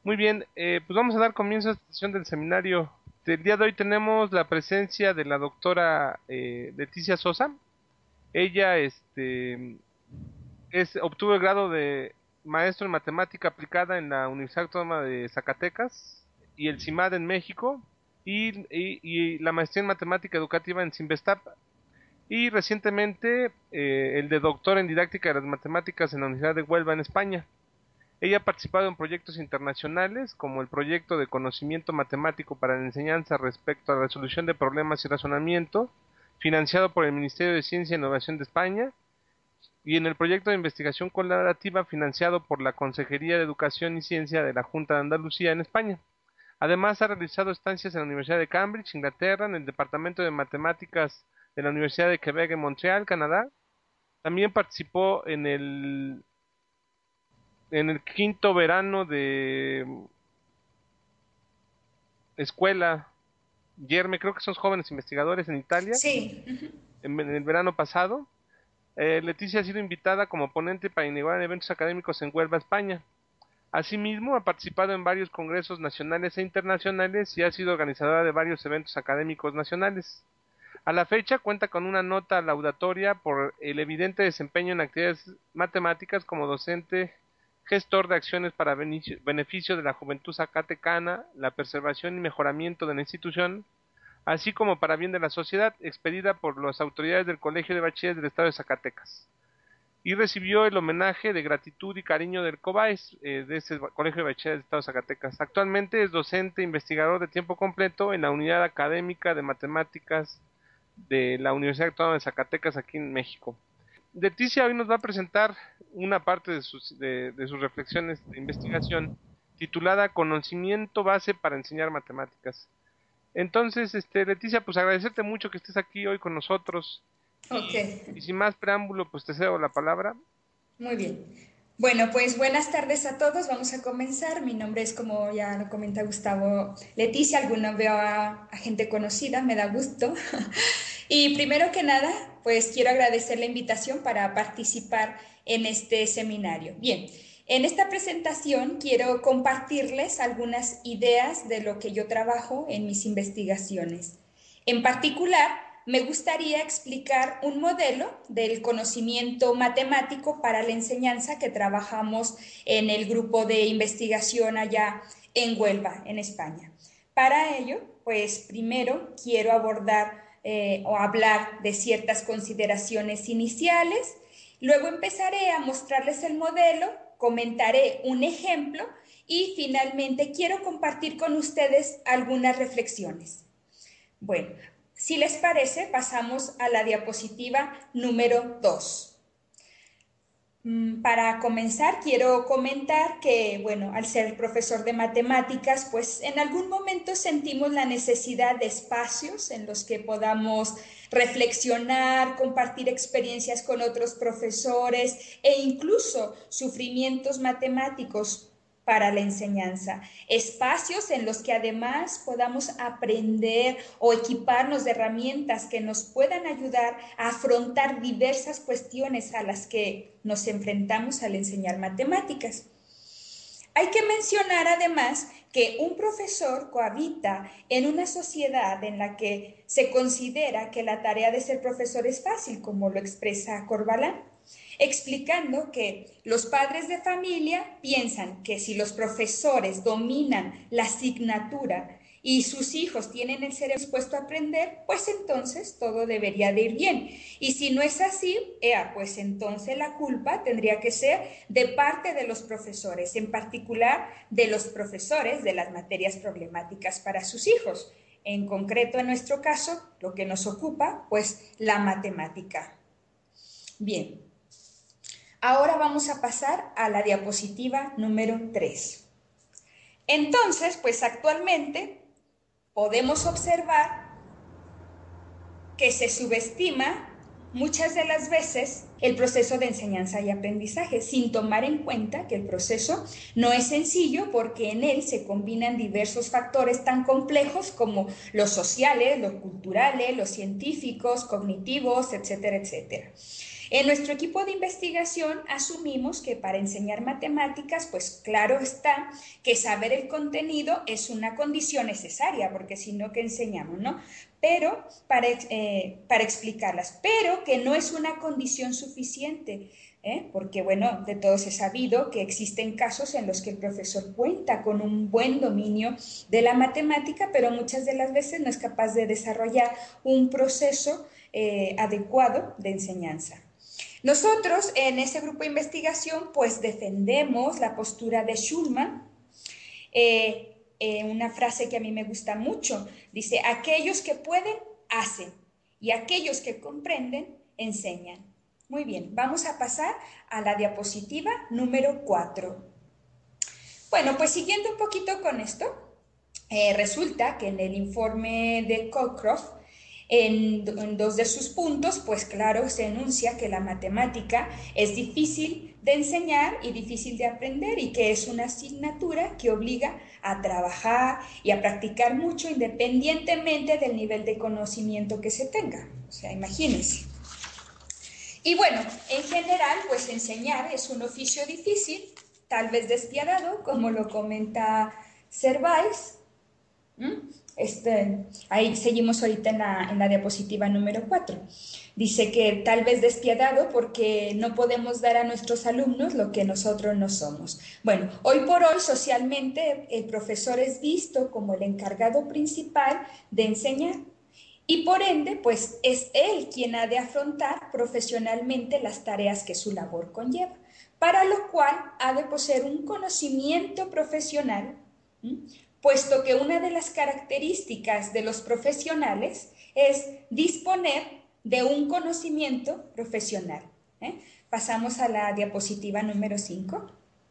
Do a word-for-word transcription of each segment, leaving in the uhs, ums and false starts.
Muy bien, eh, pues vamos a dar comienzo a esta sesión del seminario. Del día de hoy tenemos la presencia de la doctora eh, Leticia Sosa. Ella este, es, obtuvo el grado de maestro en matemática aplicada en la Universidad Autónoma de Zacatecas y el CIMAD en México y, y- y la maestría en matemática educativa en Cinvestav. Y recientemente eh, el de doctor en didáctica de las matemáticas en la Universidad de Huelva en España. Ella ha participado en proyectos internacionales como el proyecto de conocimiento matemático para la enseñanza respecto a la resolución de problemas y razonamiento, financiado por el Ministerio de Ciencia e Innovación de España, y en el proyecto de investigación colaborativa financiado por la Consejería de Educación y Ciencia de la Junta de Andalucía en España. Además, ha realizado estancias en la Universidad de Cambridge, Inglaterra, en el Departamento de Matemáticas de la Universidad de Quebec en Montreal, Canadá. También participó en el en el quinto verano de escuela Yerme, creo que son jóvenes investigadores en Italia, Sí, en, en el verano pasado. Eh, Leticia ha sido invitada como ponente para inaugurar eventos académicos en Huelva, España. Asimismo, ha participado en varios congresos nacionales e internacionales y ha sido organizadora de varios eventos académicos nacionales. A la fecha cuenta con una nota laudatoria por el evidente desempeño en actividades matemáticas como docente, gestor de acciones para beneficio de la juventud zacatecana, la preservación y mejoramiento de la institución, así como para bien de la sociedad, expedida por las autoridades del Colegio de Bachilleres del Estado de Zacatecas. Y recibió el homenaje de gratitud y cariño del COBAES, eh, de ese Colegio de Bachilleres del Estado de Zacatecas. Actualmente es docente e investigador de tiempo completo en la Unidad Académica de Matemáticas de la Universidad Autónoma de Zacatecas aquí en México. Leticia hoy nos va a presentar una parte de sus, de, de sus reflexiones de investigación titulada Conocimiento base para enseñar matemáticas. Entonces, este, Leticia, pues agradecerte mucho que estés aquí hoy con nosotros ok, y, y sin más preámbulo, pues te cedo la palabra. muy bien. Bueno, pues buenas tardes a todos. Vamos a comenzar. Mi nombre es, como ya lo comenta Gustavo, Leticia. Algunos veo a, a gente conocida, me da gusto. Y primero que nada, pues quiero agradecer la invitación para participar en este seminario. Bien, en esta presentación quiero compartirles algunas ideas de lo que yo trabajo en mis investigaciones. En particular, me gustaría explicar un modelo del conocimiento matemático para la enseñanza que trabajamos en el grupo de investigación allá en Huelva, en España. Para ello, pues primero quiero abordar eh, o hablar de ciertas consideraciones iniciales, luego empezaré a mostrarles el modelo, comentaré un ejemplo y finalmente quiero compartir con ustedes algunas reflexiones. Bueno, si les parece, pasamos a la diapositiva número dos. Para comenzar, quiero comentar que, bueno, al ser profesor de matemáticas, pues en algún momento sentimos la necesidad de espacios en los que podamos reflexionar, compartir experiencias con otros profesores e incluso sufrimientos matemáticos para la enseñanza, espacios en los que además podamos aprender o equiparnos de herramientas que nos puedan ayudar a afrontar diversas cuestiones a las que nos enfrentamos al enseñar matemáticas. Hay que mencionar además que un profesor cohabita en una sociedad en la que se considera que la tarea de ser profesor es fácil, como lo expresa Corbalán, explicando que los padres de familia piensan que si los profesores dominan la asignatura y sus hijos tienen el cerebro dispuesto a aprender, pues entonces todo debería de ir bien. Y si no es así, ea, pues entonces la culpa tendría que ser de parte de los profesores, en particular de los profesores de las materias problemáticas para sus hijos. En concreto, en nuestro caso, lo que nos ocupa, pues la matemática. Bien, ahora vamos a pasar a la diapositiva número tres. Entonces, pues actualmente podemos observar que se subestima muchas de las veces el proceso de enseñanza y aprendizaje, sin tomar en cuenta que el proceso no es sencillo porque en él se combinan diversos factores tan complejos como los sociales, los culturales, los científicos, cognitivos, etcétera, etcétera. En nuestro equipo de investigación asumimos que para enseñar matemáticas, pues claro está que saber el contenido es una condición necesaria, porque si no, ¿qué enseñamos, no? Pero para, eh, para explicarlas, pero que no es una condición suficiente. ¿Eh? Porque, bueno, de todos he sabido que existen casos en los que el profesor cuenta con un buen dominio de la matemática, pero muchas de las veces no es capaz de desarrollar un proceso eh, adecuado de enseñanza. Nosotros en ese grupo de investigación pues defendemos la postura de Schulman, eh, eh, una frase que a mí me gusta mucho, dice, aquellos que pueden, hacen, y aquellos que comprenden, enseñan. Muy bien, vamos a pasar a la diapositiva número cuatro. Bueno, pues siguiendo un poquito con esto, eh, resulta que en el informe de Cockcroft, en, en dos de sus puntos, pues claro, se enuncia que la matemática es difícil de enseñar y difícil de aprender y que es una asignatura que obliga a trabajar y a practicar mucho independientemente del nivel de conocimiento que se tenga. O sea, imagínense. Y bueno, en general, pues enseñar es un oficio difícil, tal vez despiadado, como lo comenta Servais. ¿Mm? Este, ahí seguimos ahorita en la, en la diapositiva número cuatro. Dice que tal vez despiadado porque no podemos dar a nuestros alumnos lo que nosotros no somos. Bueno, hoy por hoy socialmente el profesor es visto como el encargado principal de enseñar. Y por ende, pues es él quien ha de afrontar profesionalmente las tareas que su labor conlleva, para lo cual ha de poseer un conocimiento profesional, ¿m? Puesto que una de las características de los profesionales es disponer de un conocimiento profesional. ¿eh? Pasamos a la diapositiva número cinco.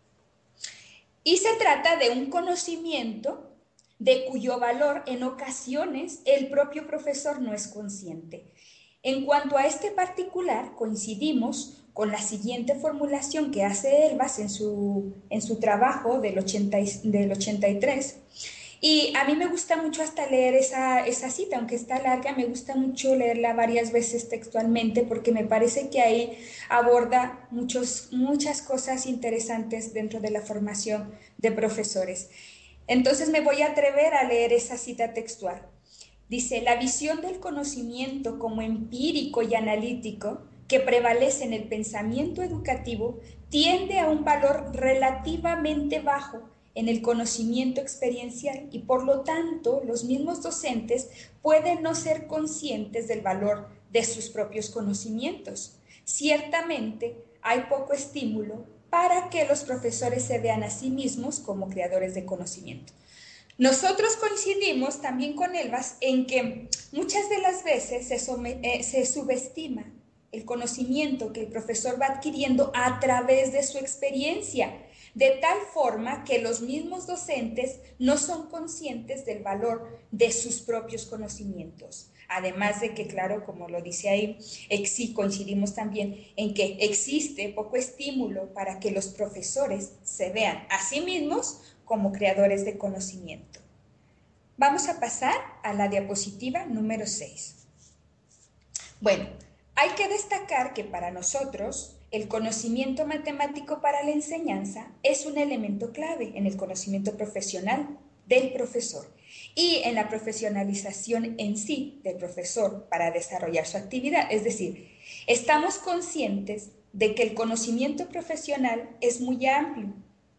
Y se trata de un conocimiento de cuyo valor en ocasiones el propio profesor no es consciente. En cuanto a este particular, coincidimos con la siguiente formulación que hace Elbas en su, en su trabajo del, ochenta, del ochenta y tres. Y a mí me gusta mucho hasta leer esa, esa cita, aunque está larga, me gusta mucho leerla varias veces textualmente porque me parece que ahí aborda muchos, muchas cosas interesantes dentro de la formación de profesores. Entonces me voy a atrever a leer esa cita textual. Dice, la visión del conocimiento como empírico y analítico que prevalece en el pensamiento educativo tiende a un valor relativamente bajo en el conocimiento experiencial y por lo tanto los mismos docentes pueden no ser conscientes del valor de sus propios conocimientos. Ciertamente hay poco estímulo para que los profesores se vean a sí mismos como creadores de conocimiento. Nosotros coincidimos también con Elbas en que muchas de las veces se, eh, se subestima el conocimiento que el profesor va adquiriendo a través de su experiencia, de tal forma que los mismos docentes no son conscientes del valor de sus propios conocimientos. Además de que, claro, como lo dice ahí, sí coincidimos también en que existe poco estímulo para que los profesores se vean a sí mismos como creadores de conocimiento. Vamos a pasar a la diapositiva número seis. Bueno, hay que destacar que para nosotros el conocimiento matemático para la enseñanza es un elemento clave en el conocimiento profesional del profesor y en la profesionalización en sí del profesor para desarrollar su actividad. Es decir, estamos conscientes de que el conocimiento profesional es muy amplio,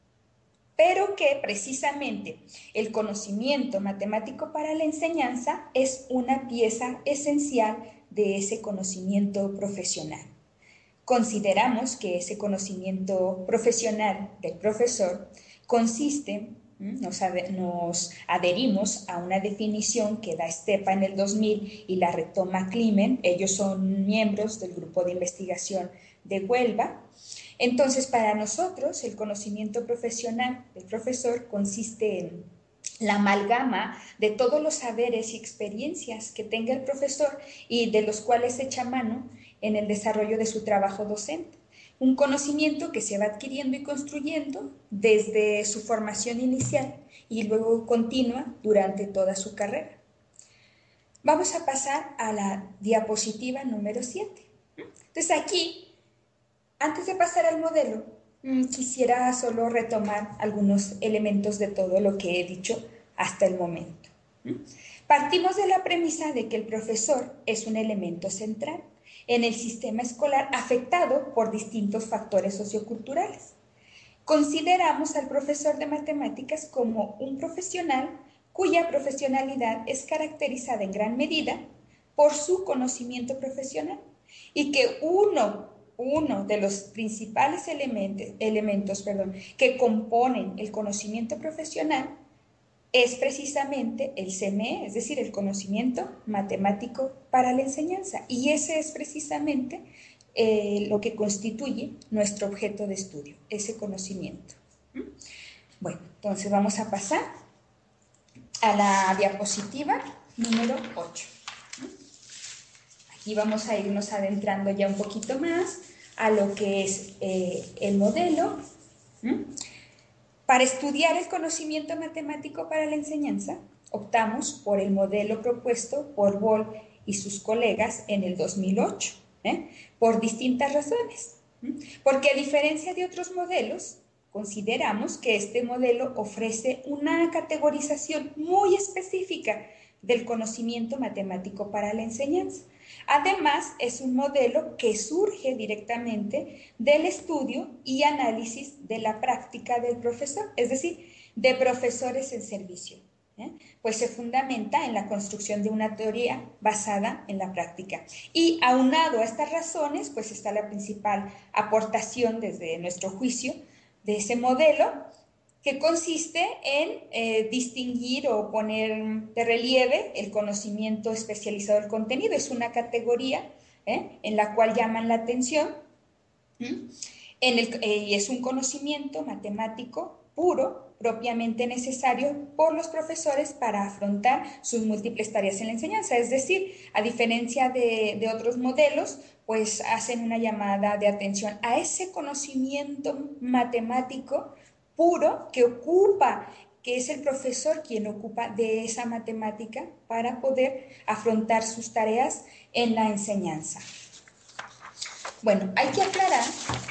pero que precisamente el conocimiento matemático para la enseñanza es una pieza esencial de ese conocimiento profesional. Consideramos que ese conocimiento profesional del profesor consiste, nos, ad, nos adherimos a una definición que da Estepa en el dos mil y la retoma Climen, ellos son miembros del grupo de investigación de Huelva. Entonces, para nosotros, el conocimiento profesional del profesor consiste en la amalgama de todos los saberes y experiencias que tenga el profesor y de los cuales echa mano en el desarrollo de su trabajo docente. Un conocimiento que se va adquiriendo y construyendo desde su formación inicial y luego continua durante toda su carrera. Vamos a pasar a la diapositiva número siete. Entonces aquí Antes de pasar al modelo, mm, quisiera solo retomar algunos elementos de todo lo que he dicho hasta el momento. ¿Mm? Partimos de la premisa de que el profesor es un elemento central en el sistema escolar afectado por distintos factores socioculturales. Consideramos al profesor de matemáticas como un profesional cuya profesionalidad es caracterizada en gran medida por su conocimiento profesional y que uno, uno de los principales elementos, elementos perdón, que componen el conocimiento profesional es precisamente el C M E, es decir, el conocimiento matemático para la enseñanza. Y ese es precisamente eh, lo que constituye nuestro objeto de estudio, ese conocimiento. Bueno, entonces vamos a pasar a la diapositiva número ocho. Aquí vamos a irnos adentrando ya un poquito más a lo que es eh, el modelo. ¿Mm? Para estudiar el conocimiento matemático para la enseñanza, optamos por el modelo propuesto por Boll y sus colegas en el dos mil ocho, ¿eh? por distintas razones. ¿Mm? Porque a diferencia de otros modelos, consideramos que este modelo ofrece una categorización muy específica del conocimiento matemático para la enseñanza. Además, es un modelo que surge directamente del estudio y análisis de la práctica del profesor, es decir, de profesores en servicio, ¿eh? Pues se fundamenta en la construcción de una teoría basada en la práctica. Y aunado a estas razones, pues está la principal aportación desde nuestro juicio de ese modelo, que consiste en eh, distinguir o poner de relieve el conocimiento especializado del contenido. Es una categoría ¿eh? en la cual llaman la atención ¿Mm? en el, eh, y es un conocimiento matemático puro, propiamente necesario por los profesores para afrontar sus múltiples tareas en la enseñanza. Es decir, a diferencia de, de otros modelos, pues hacen una llamada de atención a ese conocimiento matemático puro que ocupa, que es el profesor quien ocupa de esa matemática para poder afrontar sus tareas en la enseñanza. Bueno, hay que aclarar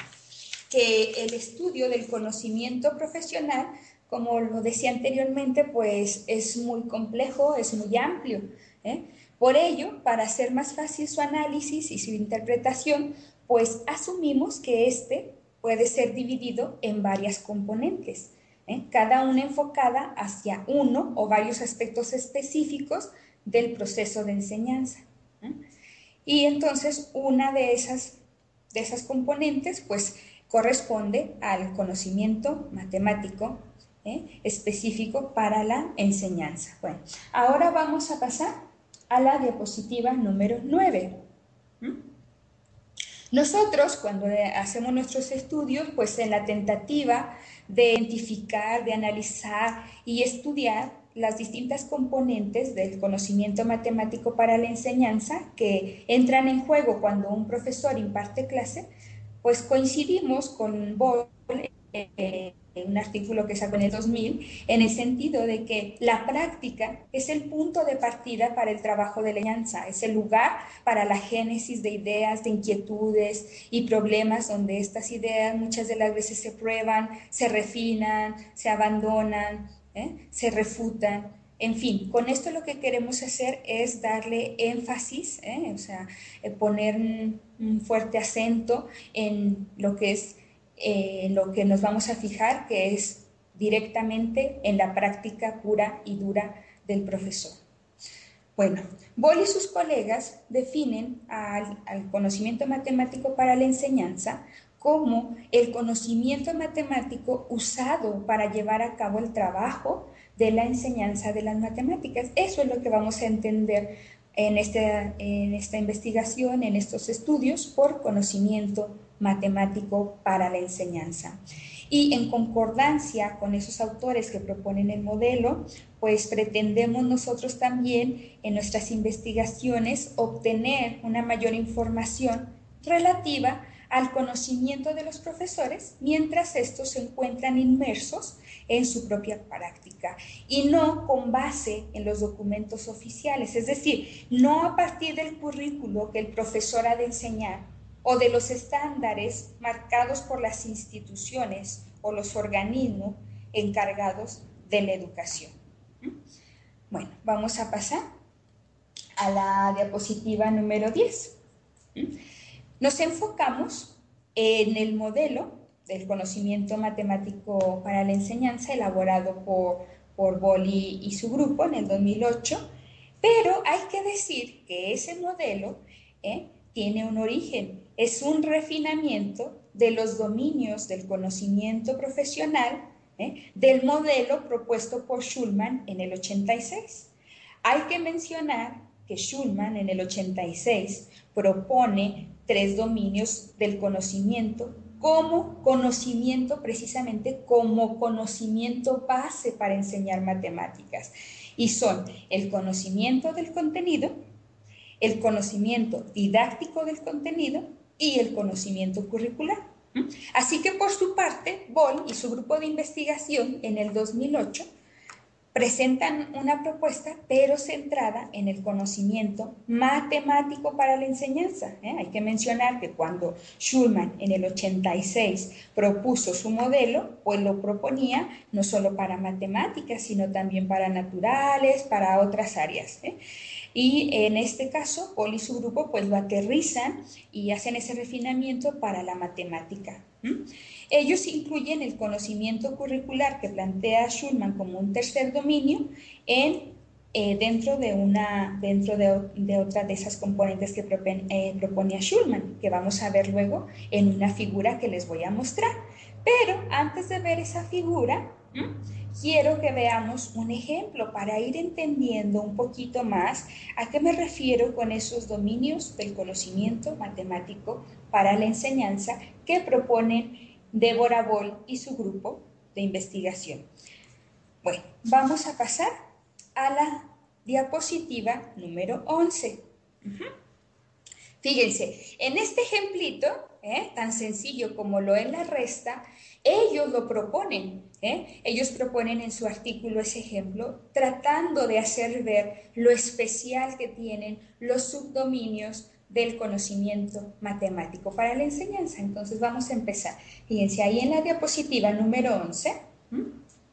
que el estudio del conocimiento profesional, como lo decía anteriormente, pues es muy complejo, es muy amplio, ¿eh? Por ello, para hacer más fácil su análisis y su interpretación, pues asumimos que este puede ser dividido en varias componentes, ¿eh? Cada una enfocada hacia uno o varios aspectos específicos del proceso de enseñanza, ¿eh? Y entonces una de esas, de esas componentes, pues corresponde al conocimiento matemático ¿eh? específico para la enseñanza. Bueno, ahora vamos a pasar a la diapositiva número nueve. ¿Mm? Nosotros, cuando hacemos nuestros estudios, pues en la tentativa de identificar, de analizar y estudiar las distintas componentes del conocimiento matemático para la enseñanza que entran en juego cuando un profesor imparte clase, pues coincidimos con Boll eh, en un artículo que sacó en el dos mil, en el sentido de que la práctica es el punto de partida para el trabajo de la enseñanza, es el lugar para la génesis de ideas, de inquietudes y problemas donde estas ideas muchas de las veces se prueban, se refinan, se abandonan, ¿eh? se refutan. En fin, con esto lo que queremos hacer es darle énfasis, ¿eh? o sea, eh, poner un, un fuerte acento en lo que es eh, lo que nos vamos a fijar, que es directamente en la práctica pura y dura del profesor. Bueno, Boll y sus colegas definen al, al conocimiento matemático para la enseñanza como el conocimiento matemático usado para llevar a cabo el trabajo de la enseñanza de las matemáticas. Eso es lo que vamos a entender en, este, en esta investigación, en estos estudios, por conocimiento matemático para la enseñanza. Y en concordancia con esos autores que proponen el modelo, pues pretendemos nosotros también en nuestras investigaciones obtener una mayor información relativa al conocimiento de los profesores mientras estos se encuentran inmersos en su propia práctica y no con base en los documentos oficiales, es decir, no a partir del currículo que el profesor ha de enseñar, o de los estándares marcados por las instituciones o los organismos encargados de la educación. Bueno, vamos a pasar a la diapositiva número diez. Nos enfocamos en el modelo del conocimiento matemático para la enseñanza elaborado por, por Bolli y su grupo en el dos mil ocho, pero hay que decir que ese modelo ¿eh? tiene un origen, es un refinamiento de los dominios del conocimiento profesional ¿eh? del modelo propuesto por Schulman en el ochenta y seis. Hay que mencionar que Schulman en el ochenta y seis propone tres dominios del conocimiento como conocimiento, precisamente como conocimiento base para enseñar matemáticas. Y son el conocimiento del contenido, el conocimiento didáctico del contenido y el conocimiento curricular. Así que por su parte, Boll y su grupo de investigación en el dos mil ocho presentan una propuesta, pero centrada en el conocimiento matemático para la enseñanza. ¿eh? Hay que mencionar que cuando Schulman en el ochenta y seis propuso su modelo, pues lo proponía no solo para matemáticas, sino también para naturales, para otras áreas. ¿eh? Y en este caso, Boll y su grupo pues lo aterrizan y hacen ese refinamiento para la matemática. ¿Mm? Ellos incluyen el conocimiento curricular que plantea Schulman como un tercer dominio en, eh, dentro, de, una, dentro de, de otra de esas componentes que propen, eh, proponía Schulman, que vamos a ver luego en una figura que les voy a mostrar. Pero antes de ver esa figura, ¿m? quiero que veamos un ejemplo para ir entendiendo un poquito más a qué me refiero con esos dominios del conocimiento matemático para la enseñanza que proponen Deborah Boll y su grupo de investigación. Bueno, vamos a pasar a la diapositiva número once. Uh-huh. Fíjense, en este ejemplito, ¿eh? tan sencillo como lo es la resta, ellos lo proponen. ¿eh? Ellos proponen en su artículo ese ejemplo, tratando de hacer ver lo especial que tienen los subdominios del conocimiento matemático para la enseñanza. Entonces vamos a empezar. Fíjense, ahí en la diapositiva número once ¿m?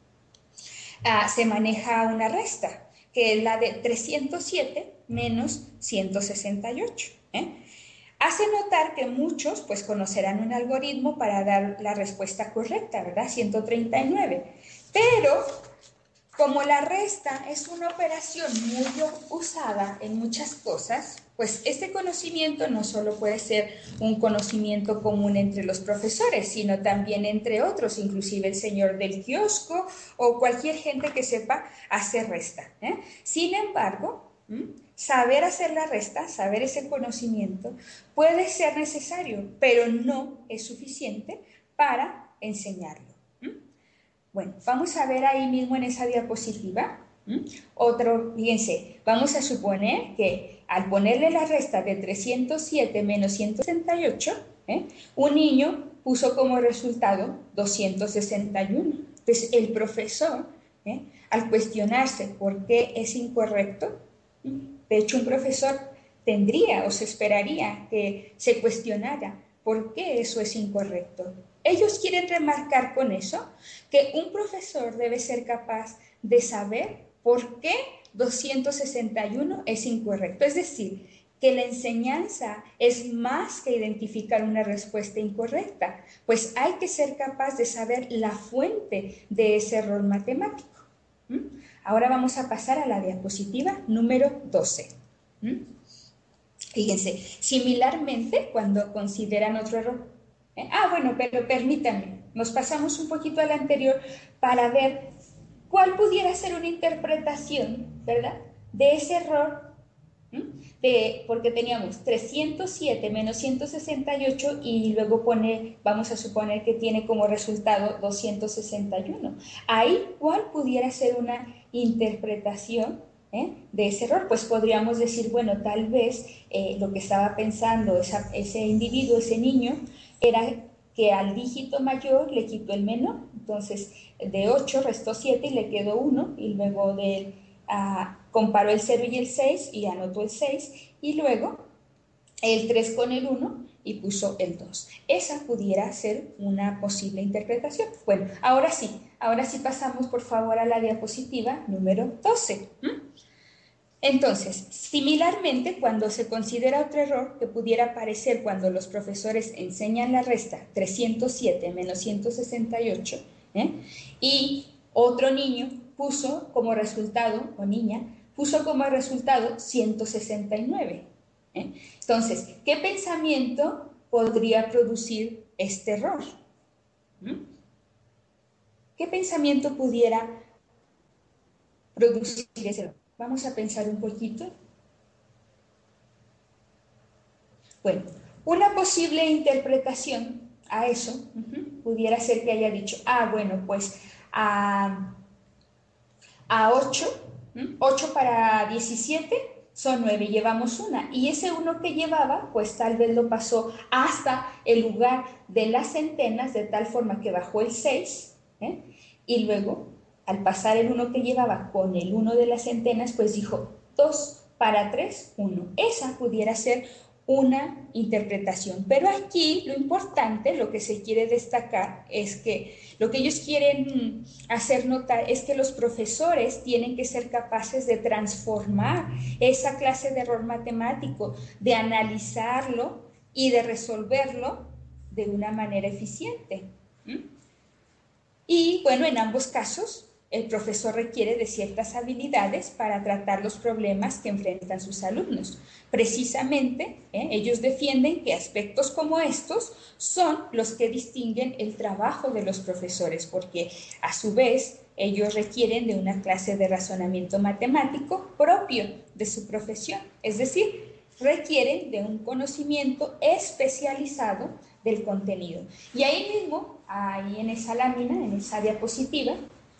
ah, se maneja una resta, que es la de trescientos siete menos ciento sesenta y ocho. ¿eh? Hace notar que muchos pues conocerán un algoritmo para dar la respuesta correcta, ¿verdad? ciento treinta y nueve. Pero como la resta es una operación muy usada en muchas cosas, pues este conocimiento no solo puede ser un conocimiento común entre los profesores, sino también entre otros, inclusive el señor del kiosco o cualquier gente que sepa hacer resta. ¿eh? Sin embargo, ¿m? saber hacer la resta, saber ese conocimiento, puede ser necesario, pero no es suficiente para enseñarlo. Bueno, vamos a ver ahí mismo en esa diapositiva. ¿Mm? Otro, fíjense, vamos a suponer que al ponerle la resta de trescientos siete menos ciento sesenta y ocho, ¿eh? un niño puso como resultado doscientos sesenta y uno. Entonces, el profesor, ¿eh? al cuestionarse por qué es incorrecto, de hecho, un profesor tendría o se esperaría que se cuestionara por qué eso es incorrecto. Ellos quieren remarcar con eso que un profesor debe ser capaz de saber por qué doscientos sesenta y uno es incorrecto. Es decir, que la enseñanza es más que identificar una respuesta incorrecta, pues hay que ser capaz de saber la fuente de ese error matemático. ¿Mm? Ahora vamos a pasar a la diapositiva número doce. ¿Mm? Fíjense, similarmente, cuando consideran otro error, ¿eh? ah, bueno, pero permítanme, nos pasamos un poquito al anterior para ver cuál pudiera ser una interpretación, ¿verdad?, de ese error, ¿m? de, porque teníamos trescientos siete menos ciento sesenta y ocho y luego pone, vamos a suponer que tiene como resultado doscientos sesenta y uno. Ahí, ¿cuál pudiera ser una interpretación ¿Eh? de ese error? Pues podríamos decir, bueno, tal vez eh, lo que estaba pensando esa, ese individuo, ese niño, era que al dígito mayor le quitó el menor, entonces de ocho restó siete y le quedó uno, y luego de, uh, comparó el cero y el seis y anotó el seis, y luego el tres con el uno y puso el dos. Esa pudiera ser una posible interpretación. Bueno, ahora sí, ahora sí pasamos por favor a la diapositiva número doce. ¿Mm? Entonces, similarmente, cuando se considera otro error que pudiera aparecer cuando los profesores enseñan la resta trescientos siete menos ciento sesenta y ocho, ¿eh? y otro niño puso como resultado, o niña, puso como resultado ciento sesenta y nueve. ¿eh? Entonces, ¿qué pensamiento podría producir este error? ¿Mm? ¿Qué pensamiento pudiera producir ese error? Vamos a pensar un poquito. Bueno, una posible interpretación a eso uh-huh, pudiera ser que haya dicho, ah, bueno, pues a, a ocho, ¿sí? ocho para diecisiete son nueve, llevamos una. Y ese uno que llevaba, pues tal vez lo pasó hasta el lugar de las centenas, de tal forma que bajó el seis, ¿eh? Y luego, al pasar el uno que llevaba con el uno de las centenas, pues dijo dos para tres, uno. Esa pudiera ser una interpretación. Pero aquí lo importante, lo que se quiere destacar es que lo que ellos quieren hacer notar es que los profesores tienen que ser capaces de transformar esa clase de error matemático, de analizarlo y de resolverlo de una manera eficiente. ¿Mm? Y bueno, en ambos casos, el profesor requiere de ciertas habilidades para tratar los problemas que enfrentan sus alumnos. Precisamente, ¿eh? ellos defienden que aspectos como estos son los que distinguen el trabajo de los profesores, porque a su vez ellos requieren de una clase de razonamiento matemático propio de su profesión, es decir, requieren de un conocimiento especializado del contenido. Y ahí mismo, ahí en esa lámina, en esa diapositiva,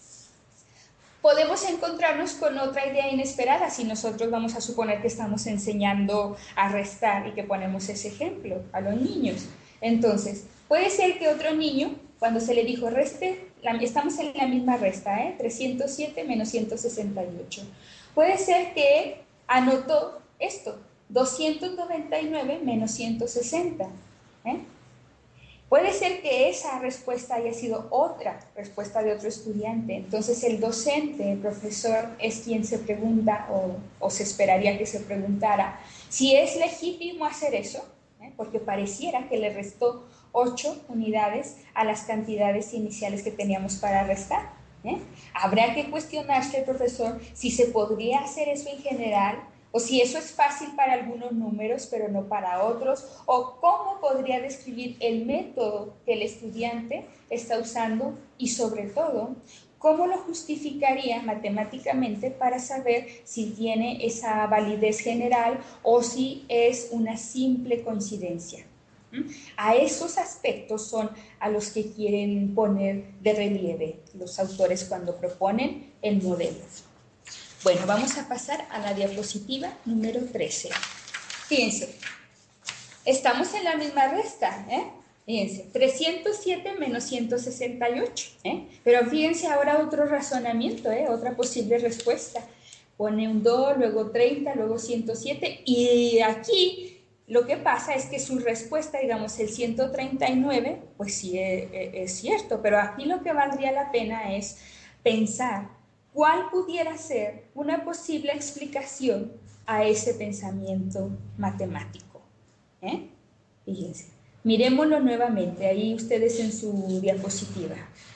podemos encontrarnos con otra idea inesperada si nosotros vamos a suponer que estamos enseñando a restar y que ponemos ese ejemplo a los niños. Entonces, puede ser que otro niño, cuando se le dijo reste, estamos en la misma resta, ¿eh? trescientos siete menos ciento sesenta y ocho. Puede ser que anotó esto, doscientos noventa y nueve menos ciento sesenta. ¿eh? Puede ser que esa respuesta haya sido otra respuesta de otro estudiante. Entonces el docente, el profesor, es quien se pregunta o, o se esperaría que se preguntara si es legítimo hacer eso, ¿eh? porque pareciera que le restó ocho unidades a las cantidades iniciales que teníamos para restar. ¿eh? Habrá que cuestionarse el profesor si se podría hacer eso en general, o si eso es fácil para algunos números, pero no para otros, o cómo podría describir el método que el estudiante está usando y sobre todo, cómo lo justificaría matemáticamente para saber si tiene esa validez general o si es una simple coincidencia. A esos aspectos son a los que quieren poner de relieve los autores cuando proponen el modelo. Bueno, vamos a pasar a la diapositiva número trece. Fíjense, estamos en la misma resta, ¿eh? Fíjense, trescientos siete menos ciento sesenta y ocho, ¿eh? Pero fíjense ahora otro razonamiento, ¿eh? Otra posible respuesta. Pone un dos, luego treinta, luego ciento siete, y aquí lo que pasa es que su respuesta, digamos, el ciento treinta y nueve, pues sí es, es cierto, pero aquí lo que valdría la pena es pensar ¿cuál pudiera ser una posible explicación a ese pensamiento matemático? ¿Eh? Fíjense, miremoslo nuevamente, ahí ustedes en su diapositiva.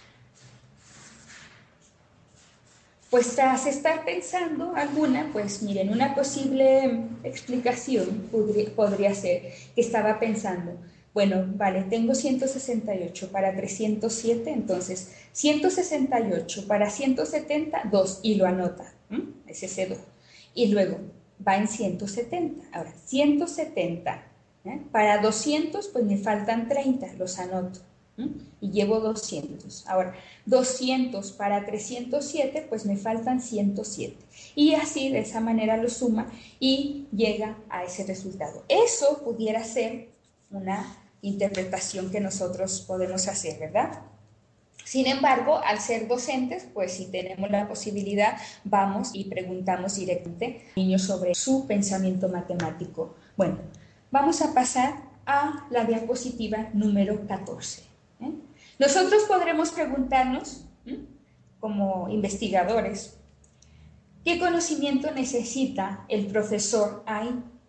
Pues tras estar pensando alguna, pues miren, una posible explicación podría, podría ser que estaba pensando, bueno, vale, tengo ciento sesenta y ocho para trescientos siete, entonces ciento sesenta y ocho para ciento setenta, dos, y lo anota, ¿m? Es ese dos. Y luego va en ciento setenta. Ahora, ciento setenta, ¿eh? Para doscientos, pues me faltan treinta, los anoto. ¿Mm? Y llevo doscientos. Ahora, doscientos para trescientos siete, pues me faltan ciento siete. Y así, de esa manera lo suma y llega a ese resultado. Eso pudiera ser una interpretación que nosotros podemos hacer, ¿verdad? Sin embargo, al ser docentes, pues si tenemos la posibilidad, vamos y preguntamos directamente a niños sobre su pensamiento matemático. Bueno, vamos a pasar a la diapositiva número catorce. ¿eh? Nosotros podremos preguntarnos, ¿eh? como investigadores, ¿qué conocimiento necesita el profesor ahí?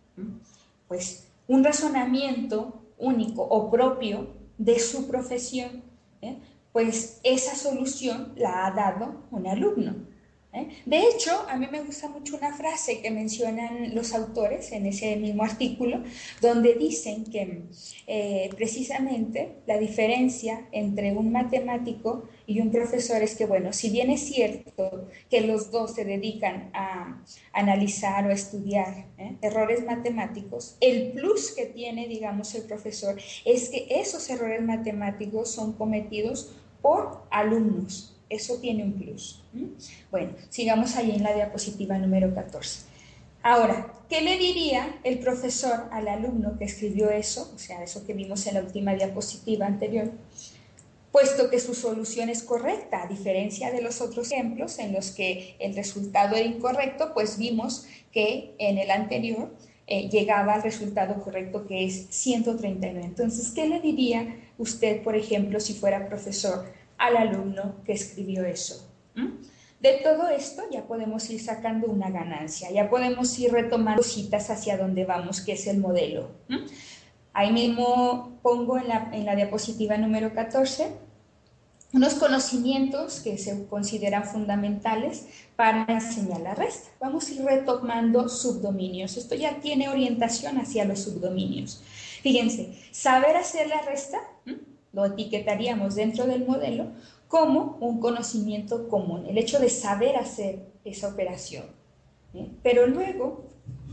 Pues un razonamiento único o propio de su profesión, ¿eh? pues esa solución la ha dado un alumno. ¿eh? De hecho, a mí me gusta mucho una frase que mencionan los autores en ese mismo artículo, donde dicen que eh, precisamente la diferencia entre un matemático y un profesor es que, bueno, si bien es cierto que los dos se dedican a analizar o estudiar ¿eh? errores matemáticos, el plus que tiene, digamos, el profesor es que esos errores matemáticos son cometidos por alumnos. Eso tiene un plus. ¿Mm? Bueno, sigamos ahí en la diapositiva número catorce. Ahora, ¿qué le diría el profesor al alumno que escribió eso? O sea, eso que vimos en la última diapositiva anterior. Puesto que su solución es correcta, a diferencia de los otros ejemplos en los que el resultado era incorrecto, pues vimos que en el anterior eh, llegaba al resultado correcto, que es ciento treinta y nueve. Entonces, ¿qué le diría usted, por ejemplo, si fuera profesor, al alumno que escribió eso? ¿Mm? De todo esto ya podemos ir sacando una ganancia, ya podemos ir retomando citas hacia donde vamos, que es el modelo. ¿Mm? Ahí mismo pongo en la, en la diapositiva número catorce unos conocimientos que se consideran fundamentales para enseñar la resta. Vamos a ir retomando subdominios. Esto ya tiene orientación hacia los subdominios. Fíjense, saber hacer la resta, ¿m? lo etiquetaríamos dentro del modelo como un conocimiento común, el hecho de saber hacer esa operación. ¿eh? Pero luego,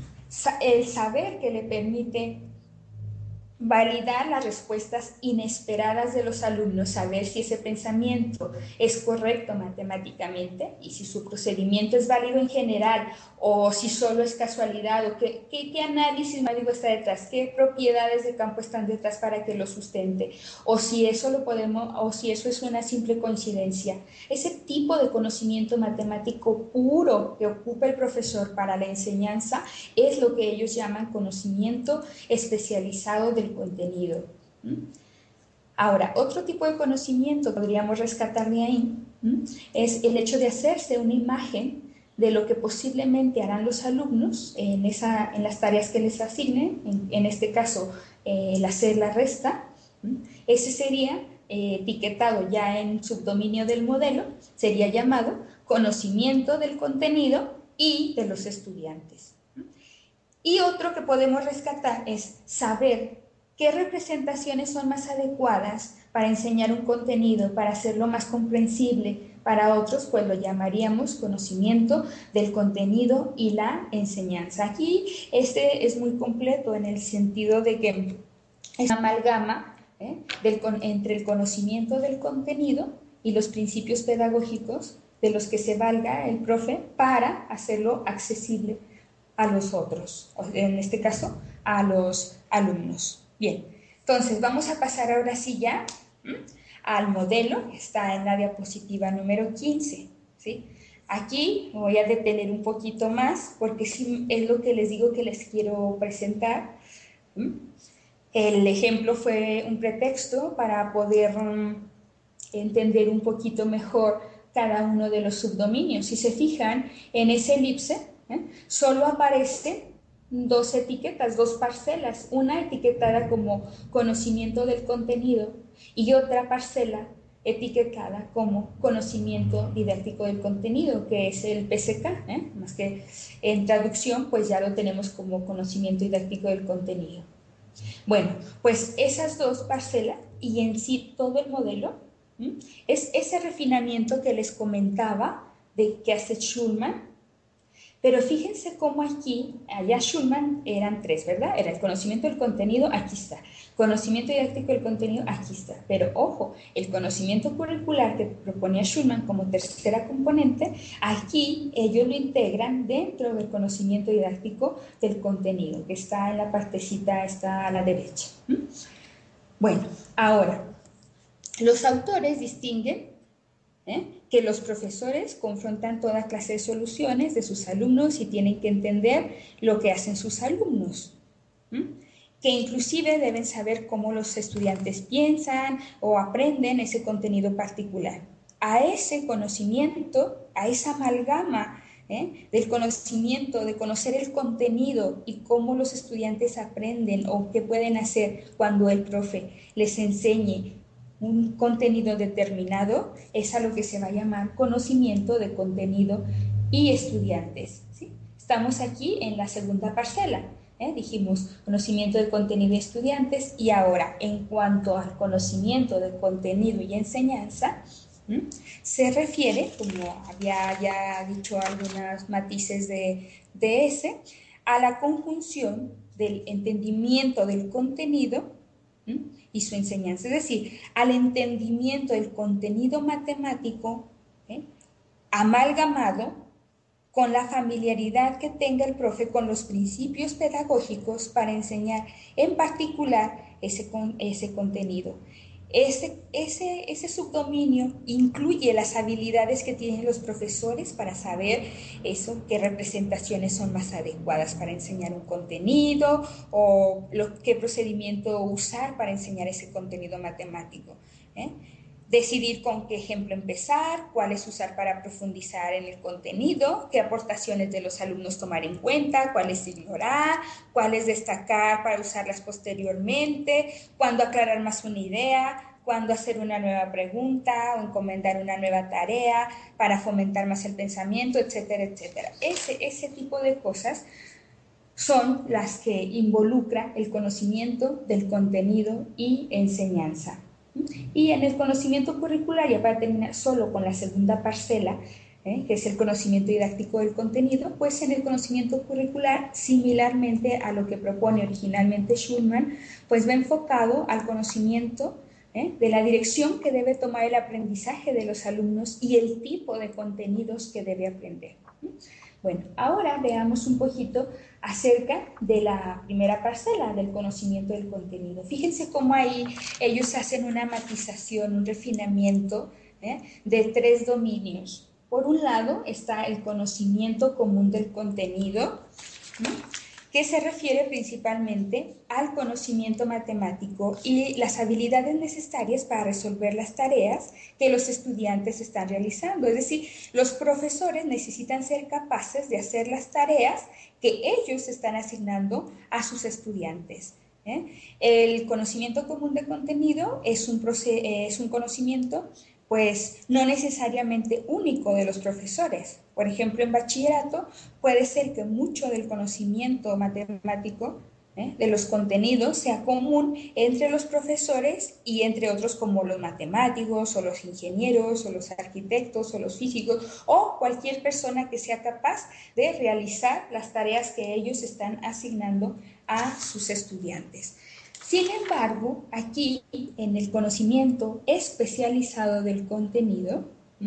el saber que le permite validar las respuestas inesperadas de los alumnos, saber si ese pensamiento es correcto matemáticamente y si su procedimiento es válido en general o si solo es casualidad o qué, qué, qué análisis matemático está detrás, qué propiedades de campo están detrás para que lo sustente o si eso lo podemos o si eso es una simple coincidencia. Ese tipo de conocimiento matemático puro que ocupa el profesor para la enseñanza es lo que ellos llaman conocimiento especializado del contenido. Ahora, otro tipo de conocimiento que podríamos rescatar de ahí es el hecho de hacerse una imagen de lo que posiblemente harán los alumnos en, esa, en las tareas que les asignen, en, en este caso eh, el hacer la resta. Ese sería eh, etiquetado ya en subdominio del modelo, sería llamado conocimiento del contenido y de los estudiantes. Y otro que podemos rescatar es saber qué representaciones son más adecuadas para enseñar un contenido, para hacerlo más comprensible. Para otros, pues lo llamaríamos conocimiento del contenido y la enseñanza. Aquí este es muy completo en el sentido de que es una amalgama ¿eh? del, entre el conocimiento del contenido y los principios pedagógicos de los que se valga el profe para hacerlo accesible a los otros, en este caso a los alumnos. Bien, entonces vamos a pasar ahora sí ya ¿m? al modelo que está en la diapositiva número quince. ¿sí? Aquí me voy a detener un poquito más porque sí es lo que les digo que les quiero presentar. ¿m? El ejemplo fue un pretexto para poder um, entender un poquito mejor cada uno de los subdominios. Si se fijan en ese elipse, ¿eh? solo aparecen dos etiquetas, dos parcelas, una etiquetada como conocimiento del contenido y otra parcela etiquetada como conocimiento didáctico del contenido, que es el P C K, ¿eh? más que en traducción pues ya lo tenemos como conocimiento didáctico del contenido. Bueno, pues esas dos parcelas y en sí todo el modelo ¿m? es ese refinamiento que les comentaba de que hace Schulman. Pero fíjense cómo aquí, allá Schulman eran tres, ¿verdad? Era el conocimiento del contenido, aquí está. Conocimiento didáctico del contenido, aquí está. Pero ojo, el conocimiento curricular que proponía Schulman como tercera componente, aquí ellos lo integran dentro del conocimiento didáctico del contenido, que está en la partecita, está a la derecha. ¿Mm? Bueno, ahora, los autores distinguen ¿Eh? que los profesores confrontan toda clase de soluciones de sus alumnos y tienen que entender lo que hacen sus alumnos. ¿Mm? que inclusive deben saber cómo los estudiantes piensan o aprenden ese contenido particular. A ese conocimiento, a esa amalgama ¿eh? del conocimiento, de conocer el contenido y cómo los estudiantes aprenden o qué pueden hacer cuando el profe les enseñe un contenido determinado, es a lo que se va a llamar conocimiento de contenido y estudiantes. ¿Sí? Estamos aquí en la segunda parcela. ¿Eh? Dijimos conocimiento de contenido y estudiantes, y ahora en cuanto al conocimiento de contenido y enseñanza, ¿m? se refiere, como había ya dicho algunos matices de, de ese, a la conjunción del entendimiento del contenido ¿m? y su enseñanza, es decir, al entendimiento del contenido matemático ¿eh? amalgamado con la familiaridad que tenga el profe con los principios pedagógicos para enseñar en particular ese, ese contenido. Ese, ese, ese subdominio incluye las habilidades que tienen los profesores para saber eso, qué representaciones son más adecuadas para enseñar un contenido o lo, qué procedimiento usar para enseñar ese contenido matemático. ¿eh? Decidir con qué ejemplo empezar, cuáles usar para profundizar en el contenido, qué aportaciones de los alumnos tomar en cuenta, cuáles ignorar, cuáles destacar para usarlas posteriormente, cuándo aclarar más una idea, cuándo hacer una nueva pregunta o encomendar una nueva tarea para fomentar más el pensamiento, etcétera, etcétera. Ese, ese tipo de cosas son las que involucra el conocimiento del contenido y enseñanza. Y en el conocimiento curricular, ya para terminar solo con la segunda parcela, ¿eh? que es el conocimiento didáctico del contenido, pues en el conocimiento curricular, similarmente a lo que propone originalmente Schulman, pues va enfocado al conocimiento ¿eh? de la dirección que debe tomar el aprendizaje de los alumnos y el tipo de contenidos que debe aprender. Bueno, ahora veamos un poquito acerca de la primera parcela del conocimiento del contenido. Fíjense cómo ahí ellos hacen una matización, un refinamiento ¿eh? de tres dominios. Por un lado está el conocimiento común del contenido, ¿no? que se refiere principalmente al conocimiento matemático y las habilidades necesarias para resolver las tareas que los estudiantes están realizando. Es decir, los profesores necesitan ser capaces de hacer las tareas que ellos están asignando a sus estudiantes. ¿eh? El conocimiento común de contenido es un, es un conocimiento pues no necesariamente único de los profesores. Por ejemplo, en bachillerato puede ser que mucho del conocimiento matemático ¿eh? de los contenidos sea común entre los profesores y entre otros como los matemáticos o los ingenieros o los arquitectos o los físicos o cualquier persona que sea capaz de realizar las tareas que ellos están asignando a sus estudiantes. Sin embargo, aquí en el conocimiento especializado del contenido,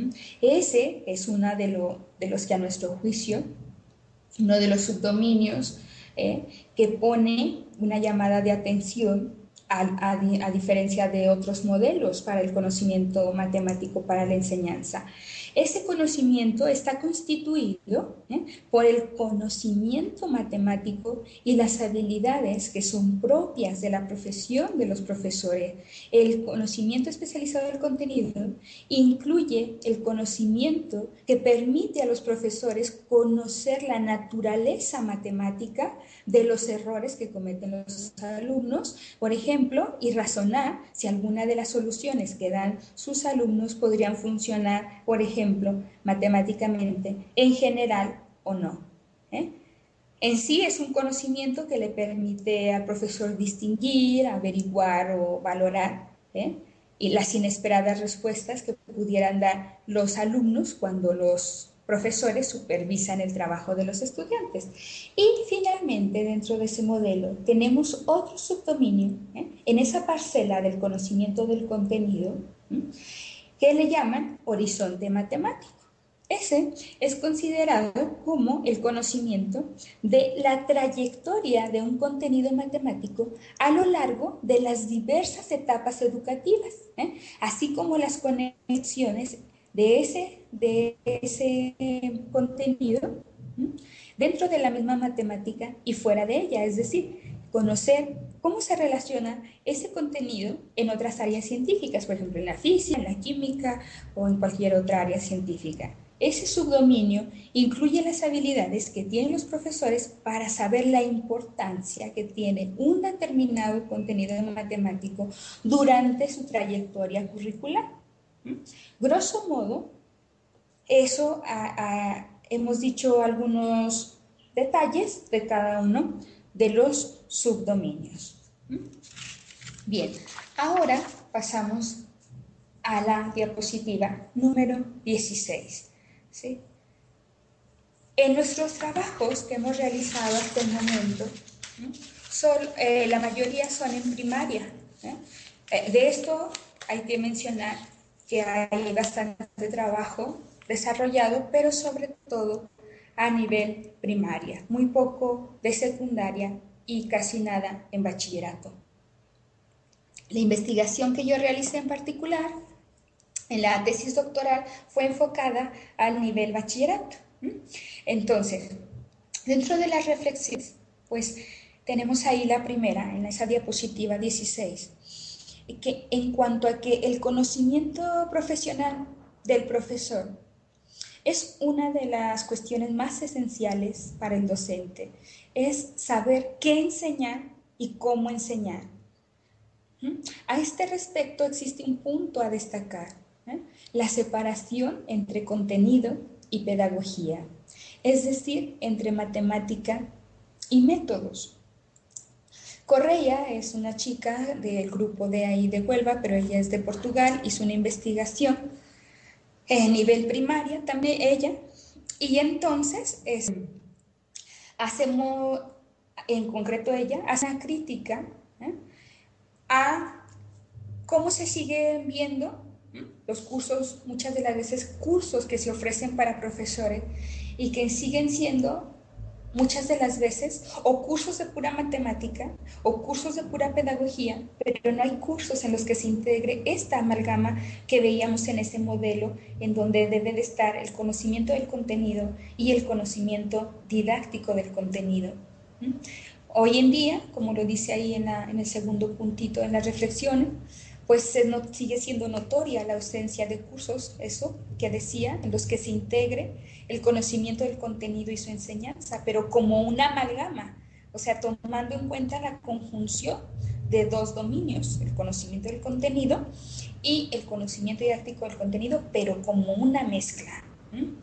ese es uno de, lo, de los que a nuestro juicio, uno de los subdominios eh, que pone una llamada de atención a, a, a diferencia de otros modelos para el conocimiento matemático para la enseñanza. Ese conocimiento está constituido ¿eh? por el conocimiento matemático y las habilidades que son propias de la profesión de los profesores. El conocimiento especializado del contenido incluye el conocimiento que permite a los profesores conocer la naturaleza matemática de los errores que cometen los alumnos, por ejemplo, y razonar si alguna de las soluciones que dan sus alumnos podrían funcionar, por ejemplo, matemáticamente, en general o no. ¿eh? En sí es un conocimiento que le permite al profesor distinguir, averiguar o valorar ¿eh? y las inesperadas respuestas que pudieran dar los alumnos cuando los profesores supervisan el trabajo de los estudiantes. Y finalmente, dentro de ese modelo, tenemos otro subdominio ¿eh? en esa parcela del conocimiento del contenido ¿eh? que le llaman horizonte matemático. Ese es considerado como el conocimiento de la trayectoria de un contenido matemático a lo largo de las diversas etapas educativas, ¿eh? así como las conexiones de ese, de ese contenido ¿eh? dentro de la misma matemática y fuera de ella, es decir, conocer cómo se relaciona ese contenido en otras áreas científicas, por ejemplo, en la física, en la química o en cualquier otra área científica. Ese subdominio incluye las habilidades que tienen los profesores para saber la importancia que tiene un determinado contenido matemático durante su trayectoria curricular. Grosso modo, eso a, a, hemos dicho algunos detalles de cada uno de los subdominios. Bien, ahora pasamos a la diapositiva número dieciséis. ¿Sí? En nuestros trabajos que hemos realizado hasta el momento, son, eh, la mayoría son en primaria. ¿eh? Eh, de esto hay que mencionar que hay bastante trabajo desarrollado, pero sobre todo a nivel primaria, muy poco de secundaria y casi nada en bachillerato. La investigación que yo realicé en particular en la tesis doctoral fue enfocada al nivel bachillerato. Entonces, dentro de las reflexiones, pues tenemos ahí la primera, en esa diapositiva dieciséis, que en cuanto a que el conocimiento profesional del profesor es una de las cuestiones más esenciales para el docente, es saber qué enseñar y cómo enseñar. A este respecto existe un punto a destacar, ¿eh? La separación entre contenido y pedagogía, es decir, entre matemática y métodos. Correa es una chica del grupo de ahí de Huelva, pero ella es de Portugal, hizo una investigación en nivel primaria, también ella, y entonces es, hacemos, en concreto ella, hace una crítica ¿eh? a cómo se siguen viendo los cursos, muchas de las veces cursos que se ofrecen para profesores y que siguen siendo muchas de las veces o cursos de pura matemática o cursos de pura pedagogía, pero no hay cursos en los que se integre esta amalgama que veíamos en ese modelo, en donde debe de estar el conocimiento del contenido y el conocimiento didáctico del contenido. Hoy en día, como lo dice ahí en, la, en el segundo puntito en las reflexiones, pues se no, sigue siendo notoria la ausencia de cursos, eso que decía, en los que se integre el conocimiento del contenido y su enseñanza, pero como una amalgama, o sea, tomando en cuenta la conjunción de dos dominios, el conocimiento del contenido y el conocimiento didáctico del contenido, pero como una mezcla. ¿Mm?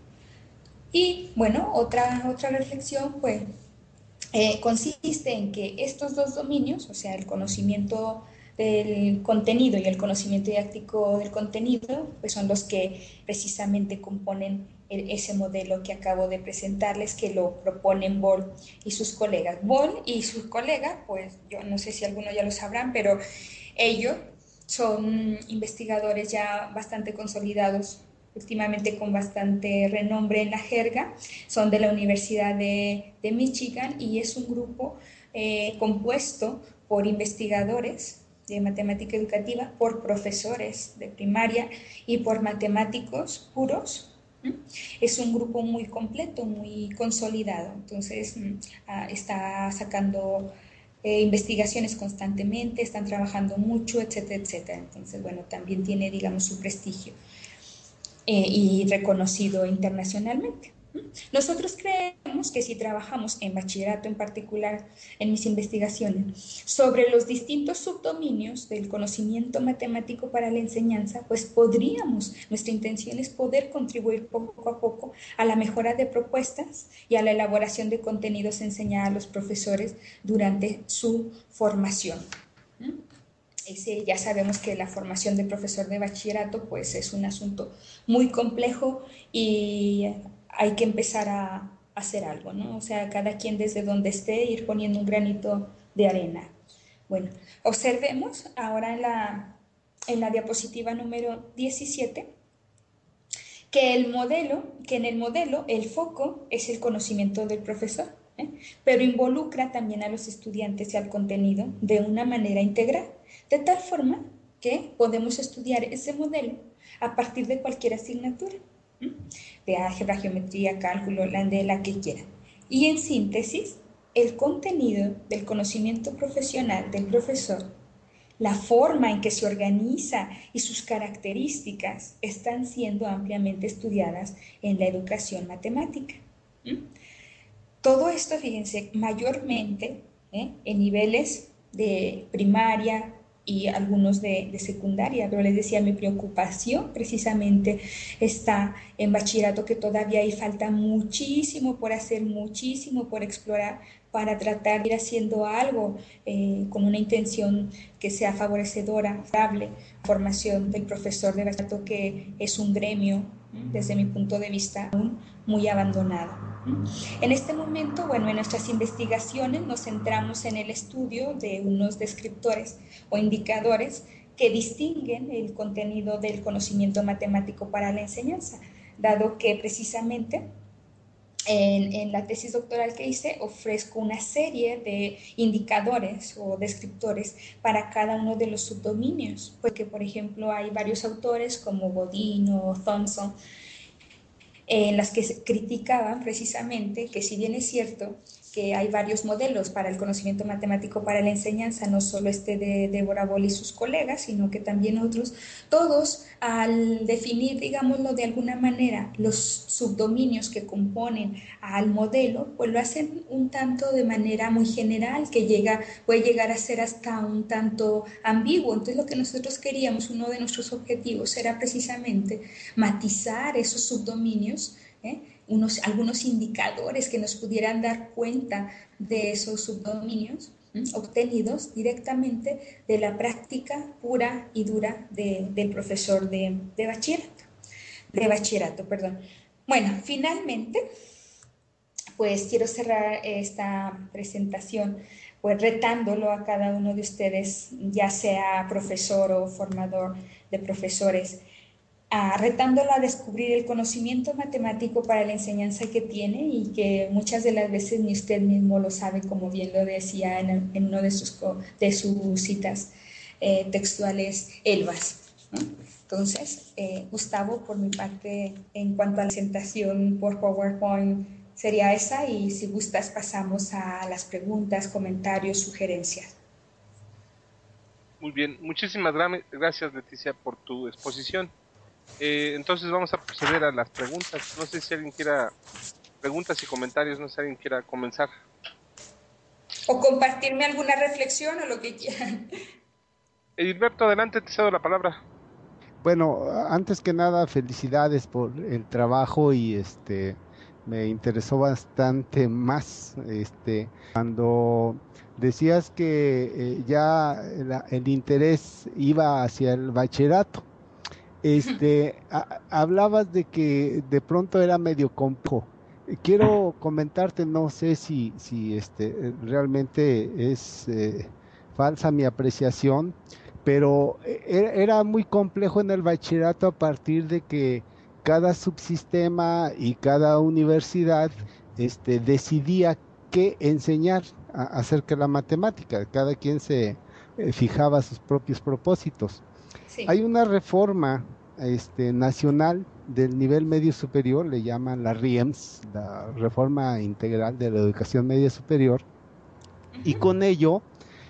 Y bueno, otra, otra reflexión, pues, eh, consiste en que estos dos dominios, o sea, el conocimiento del contenido y el conocimiento didáctico del contenido, pues son los que precisamente componen el, ese modelo que acabo de presentarles, que lo proponen Boll y sus colegas. Boll y sus colegas, pues yo no sé si algunos ya lo sabrán, pero ellos son investigadores ya bastante consolidados, últimamente con bastante renombre en la jerga, son de la Universidad de, de Michigan y es un grupo eh, compuesto por investigadores de matemática educativa, por profesores de primaria y por matemáticos puros. ¿Mm? Es un grupo muy completo, muy consolidado, entonces uh, está sacando eh, investigaciones constantemente, están trabajando mucho, etcétera, etcétera. Entonces, bueno, también tiene, digamos, su prestigio eh, y reconocido internacionalmente. Nosotros creemos que si trabajamos en bachillerato en particular, en mis investigaciones, sobre los distintos subdominios del conocimiento matemático para la enseñanza, pues podríamos, nuestra intención es poder contribuir poco a poco a la mejora de propuestas y a la elaboración de contenidos enseñados a los profesores durante su formación. Ese, ya sabemos que la formación de profesor de bachillerato pues es un asunto muy complejo y hay que empezar a hacer algo, ¿no? O sea, cada quien desde donde esté ir poniendo un granito de arena. Bueno, observemos ahora en la, en la diapositiva número diecisiete que el modelo, que en el modelo el foco es el conocimiento del profesor, ¿eh? Pero involucra también a los estudiantes y al contenido de una manera integral, de tal forma que podemos estudiar ese modelo a partir de cualquier asignatura, ¿eh? De álgebra, geometría, cálculo, la de la que quieran. Y en síntesis, el contenido del conocimiento profesional del profesor, la forma en que se organiza y sus características están siendo ampliamente estudiadas en la educación matemática. ¿Mm? Todo esto, fíjense, mayormente ¿eh? en niveles de primaria y algunos de, de secundaria, pero les decía, mi preocupación precisamente está en bachillerato, que todavía hay falta muchísimo por hacer, muchísimo por explorar para tratar de ir haciendo algo eh, con una intención que sea favorecedora, favorable, formación del profesor de bachillerato, que es un gremio, desde mi punto de vista, aún muy abandonado. En este momento, bueno, en nuestras investigaciones nos centramos en el estudio de unos descriptores o indicadores que distinguen el contenido del conocimiento matemático para la enseñanza, dado que precisamente en, en, la tesis doctoral que hice ofrezco una serie de indicadores o descriptores para cada uno de los subdominios, porque por ejemplo hay varios autores como Godin o Thompson en las que se criticaban precisamente que, si bien es cierto que hay varios modelos para el conocimiento matemático para la enseñanza, no solo este de Deborah Boll y sus colegas, sino que también otros, todos al definir, digámoslo de alguna manera, los subdominios que componen al modelo, pues lo hacen un tanto de manera muy general, que llega, puede llegar a ser hasta un tanto ambiguo. Entonces lo que nosotros queríamos, uno de nuestros objetivos era precisamente matizar esos subdominios, ¿eh? Unos, algunos indicadores que nos pudieran dar cuenta de esos subdominios ¿eh? obtenidos directamente de la práctica pura y dura de, del profesor de, de bachillerato, de bachillerato, perdón. Bueno, finalmente, pues quiero cerrar esta presentación pues retándolo a cada uno de ustedes, ya sea profesor o formador de profesores, a, retándolo a descubrir el conocimiento matemático para la enseñanza que tiene, y que muchas de las veces ni usted mismo lo sabe, como bien lo decía en, en una de sus, de sus citas eh, textuales, Elvas, ¿no? Entonces, eh, Gustavo, por mi parte, en cuanto a la presentación por PowerPoint, sería esa, y si gustas pasamos a las preguntas, comentarios, sugerencias. Muy bien, muchísimas gracias, Leticia, por tu exposición. Eh, entonces vamos a proceder a las preguntas. No sé si alguien quiera preguntas y comentarios, no sé si alguien quiera comenzar. O compartirme alguna reflexión o lo que quieran. Edilberto, adelante, te cedo la palabra. Bueno, antes que nada, felicidades por el trabajo, y este me interesó bastante más este cuando decías que eh, ya la- el interés iba hacia el bachillerato. Este, a- hablabas de que de pronto era medio complejo. Eh, Quiero comentarte, no sé si, si este, eh, realmente es eh, falsa mi apreciación, pero eh, era, era muy complejo en el bachillerato a partir de que cada subsistema y cada universidad este, decidía qué enseñar a- acerca de la matemática. Cada quien se eh, fijaba sus propios propósitos. Hay Sí. una reforma este, nacional del nivel medio superior, le llaman la RIEMS, la Reforma Integral de la Educación Media Superior, y Uh-huh. con ello,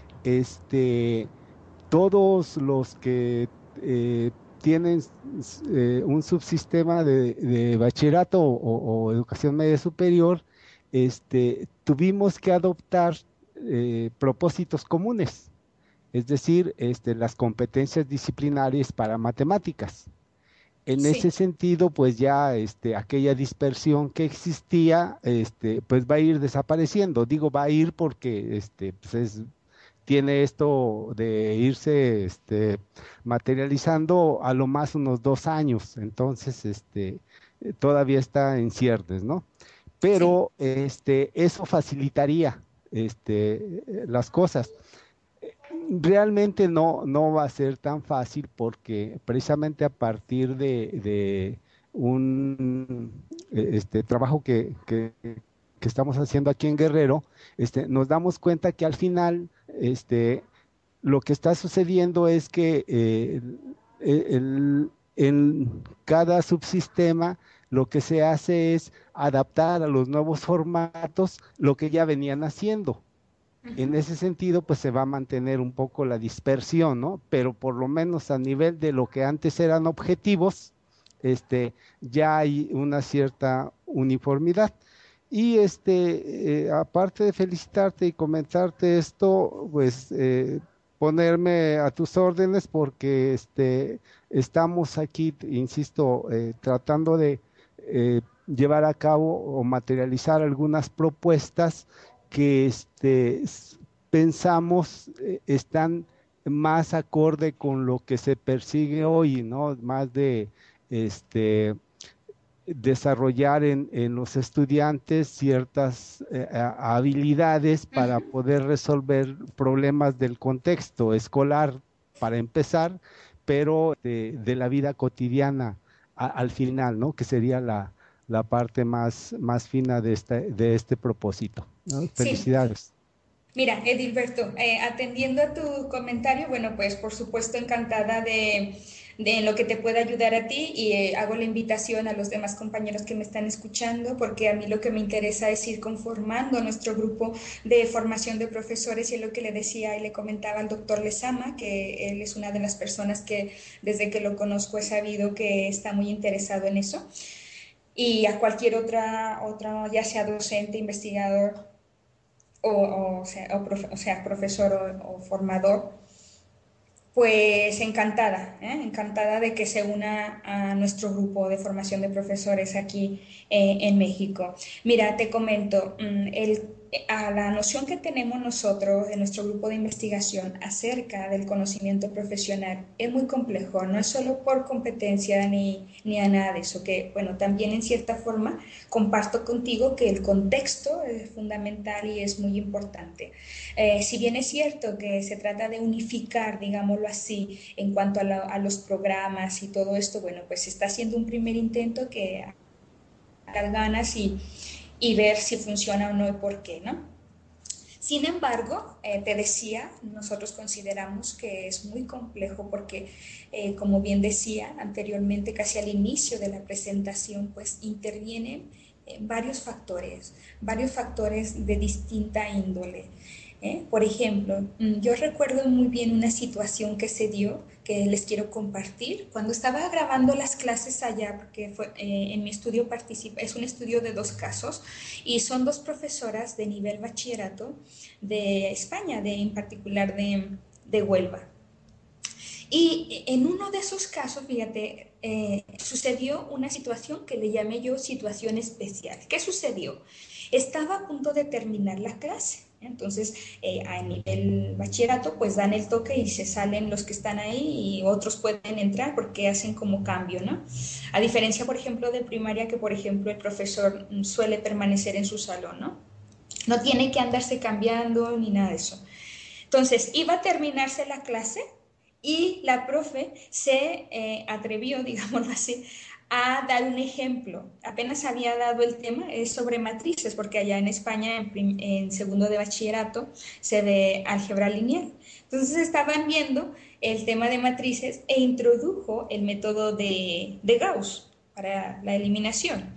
este, todos los que eh, tienen eh, un subsistema de, de bachillerato o, o educación media superior, este, tuvimos que adoptar eh, propósitos comunes, es decir, este, las competencias disciplinarias para matemáticas. En ese Sí. sentido, pues ya este, aquella dispersión que existía, este, pues va a ir desapareciendo. Digo, va a ir porque este, pues es, tiene esto de irse este, materializando a lo más unos dos años. Entonces, este, eh, todavía está en ciernes, ¿no? Sí. Pero este, eso facilitaría este, eh, las cosas. Realmente no, no va a ser tan fácil, porque precisamente a partir de, de un eh, este, trabajo que, que- que estamos haciendo aquí en Guerrero, este, nos damos cuenta que al final este, lo que está sucediendo es que eh, el- el- en cada subsistema lo que se hace es adaptar a los nuevos formatos lo que ya venían haciendo. En ese sentido, pues se va a mantener un poco la dispersión, ¿no? Pero por lo menos a nivel de lo que antes eran objetivos, este, ya hay una cierta uniformidad. Y este, eh, aparte de felicitarte y comentarte esto, pues eh, ponerme a tus órdenes porque este, estamos aquí, insisto, eh, tratando de eh, llevar a cabo o materializar algunas propuestas que este, s- pensamos eh, están más acorde con lo que se persigue hoy, ¿no? Más de este, desarrollar en, en los estudiantes ciertas eh, a- habilidades para Ujú. poder resolver problemas del contexto escolar, para empezar, pero de, de la vida cotidiana a- al final, ¿no? Que sería la, la parte más, más fina de este, de este propósito, ¿no? Sí. Felicidades. Mira, Edilberto, eh, atendiendo a tu comentario, bueno, pues por supuesto encantada de, de en lo que te pueda ayudar a ti y eh, hago la invitación a los demás compañeros que me están escuchando, porque a mí lo que me interesa es ir conformando nuestro grupo de formación de profesores y es lo que le decía y le comentaba al doctor Lezama, que él es una de las personas que desde que lo conozco he sabido que está muy interesado en eso y a cualquier otra, otra ya sea docente, investigador o, o, sea, o, profe, o sea, profesor o, o formador, pues encantada, ¿eh? encantada de que se una a nuestro grupo de formación de profesores aquí eh, en México. Mira, te comento, mm, el, a la noción que tenemos nosotros en nuestro grupo de investigación acerca del conocimiento profesional es muy complejo, no es solo por competencia ni, ni a nada de eso, que bueno, también en cierta forma comparto contigo que el contexto es fundamental y es muy importante. Eh, si bien es cierto que se trata de unificar, digámoslo así, en cuanto a, la, a los programas y todo esto, bueno, pues se está haciendo un primer intento que a las ganas y, y ver si funciona o no y por qué, ¿no? Sin embargo, eh, te decía, nosotros consideramos que es muy complejo porque, eh, como bien decía anteriormente, casi al inicio de la presentación, pues intervienen eh, varios factores, varios factores de distinta índole. ¿eh? Por ejemplo, mm, yo recuerdo muy bien una situación que se dio que les quiero compartir. Cuando estaba grabando las clases allá, porque fue, eh, en mi estudio participa, es un estudio de dos casos, y son dos profesoras de nivel bachillerato de España, de, en particular de, de Huelva. Y en uno de esos casos, fíjate, eh, sucedió una situación que le llamé yo situación especial. ¿Qué sucedió? Estaba a punto de terminar la clase. Entonces, eh, a nivel bachillerato, pues dan el toque y se salen los que están ahí y otros pueden entrar porque hacen como cambio, ¿no? A diferencia, por ejemplo, de primaria, que por ejemplo el profesor suele permanecer en su salón, ¿no? No tiene que andarse cambiando ni nada de eso. Entonces, iba a terminarse la clase y la profe se eh, atrevió, digámoslo así, a dar un ejemplo. Apenas había dado el tema, es sobre matrices, porque allá en España, en, prim, en segundo de bachillerato, se ve álgebra lineal. Entonces estaban viendo el tema de matrices e introdujo el método de, de Gauss para la eliminación.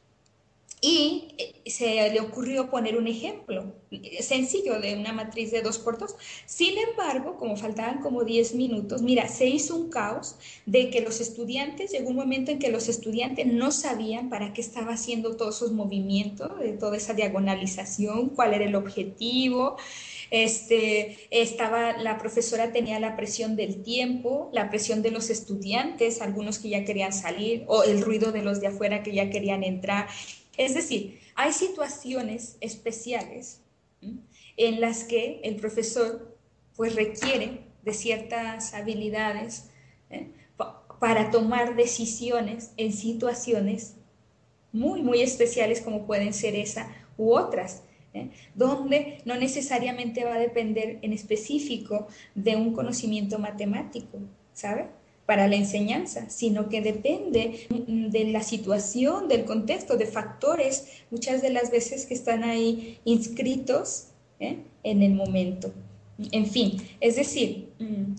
Y eh, se le ocurrió poner un ejemplo eh, sencillo de una matriz de dos por dos. Sin embargo, como faltaban como diez minutos, mira, se hizo un caos de que los estudiantes, llegó un momento en que los estudiantes no sabían para qué estaba haciendo todos esos movimientos, de toda esa diagonalización, cuál era el objetivo. Este, estaba, la profesora tenía la presión del tiempo, la presión de los estudiantes, algunos que ya querían salir, o el ruido de los de afuera que ya querían entrar. Es decir, hay situaciones especiales ¿m? en las que el profesor pues requiere de ciertas habilidades ¿eh? pa para tomar decisiones en situaciones muy, muy especiales como pueden ser esa u otras, ¿eh? donde no necesariamente va a depender en específico de un conocimiento matemático, ¿sabe? Para la enseñanza, sino que depende de la situación, del contexto, de factores, muchas de las veces que están ahí inscritos ¿eh? en el momento. En fin, es decir,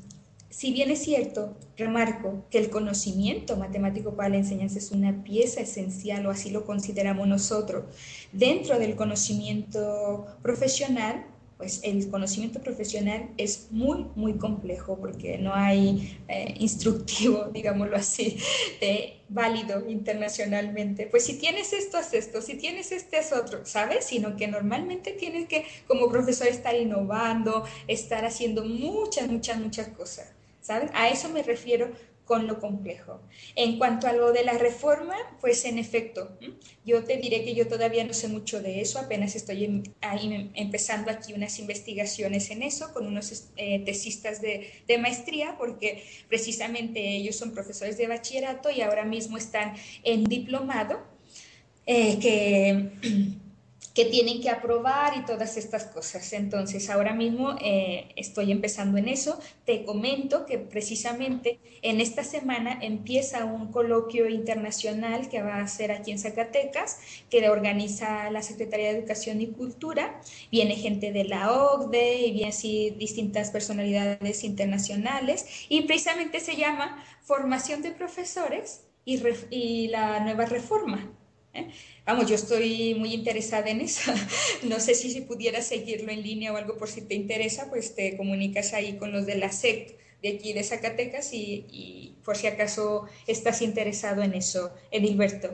si bien es cierto, remarco que el conocimiento matemático para la enseñanza es una pieza esencial, o así lo consideramos nosotros, dentro del conocimiento profesional, pues el conocimiento profesional es muy, muy complejo porque no hay eh, instructivo, digámoslo así, de válido internacionalmente. Pues si tienes esto, haz esto, si tienes este, es otro, ¿sabes? Sino que normalmente tienes que, como profesor, estar innovando, estar haciendo muchas, muchas, muchas cosas. ¿Sabes? A eso me refiero con lo complejo. En cuanto a lo de la reforma, pues en efecto, yo te diré que yo todavía no sé mucho de eso, apenas estoy en, ahí empezando aquí unas investigaciones en eso con unos eh, tesistas de, de maestría, porque precisamente ellos son profesores de bachillerato y ahora mismo están en diplomado, eh, que que tienen que aprobar y todas estas cosas. Entonces, ahora mismo eh, estoy empezando en eso. Te comento que precisamente en esta semana empieza un coloquio internacional que va a ser aquí en Zacatecas, que organiza la Secretaría de Educación y Cultura. Viene gente de la O C D E y viene así distintas personalidades internacionales y precisamente se llama Formación de Profesores y, y la Nueva Reforma. ¿Eh? Vamos, yo estoy muy interesada en eso. No sé si, si pudieras seguirlo en línea o algo por si te interesa, pues te comunicas ahí con los de la S E C de aquí de Zacatecas y, y por si acaso estás interesado en eso, Edilberto.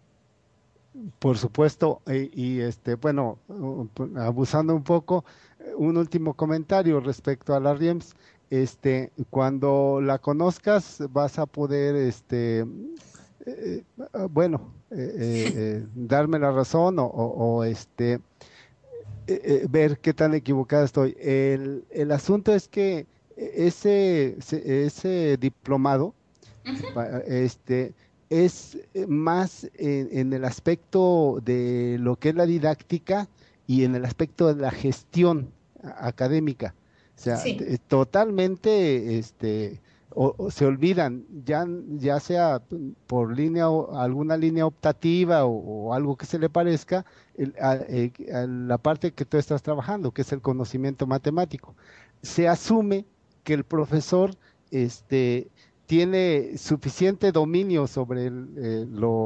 Por supuesto, y, y, este, bueno, uh, abusando un poco, eh, un último comentario respecto a la RIEMS. Este, cuando la conozcas, vas a poder, este, eh, ah, bueno, eh, eh, eh, darme la razón o, o- o, este, eh, eh, ver qué tan equivocada estoy. El, el asunto es que ese, ese ese diplomado pa- este, es eh, más en, en el aspecto de lo que es la didáctica y en el aspecto de la gestión a- académica. O sea, Sí. de- totalmente, este, o, o se olvidan, ya, ya sea p- por línea o alguna línea optativa o, o algo que se le parezca, el- a- eh, a la parte que tú estás trabajando, que es el conocimiento matemático. Se asume que el profesor, este, tiene suficiente dominio sobre el, eh,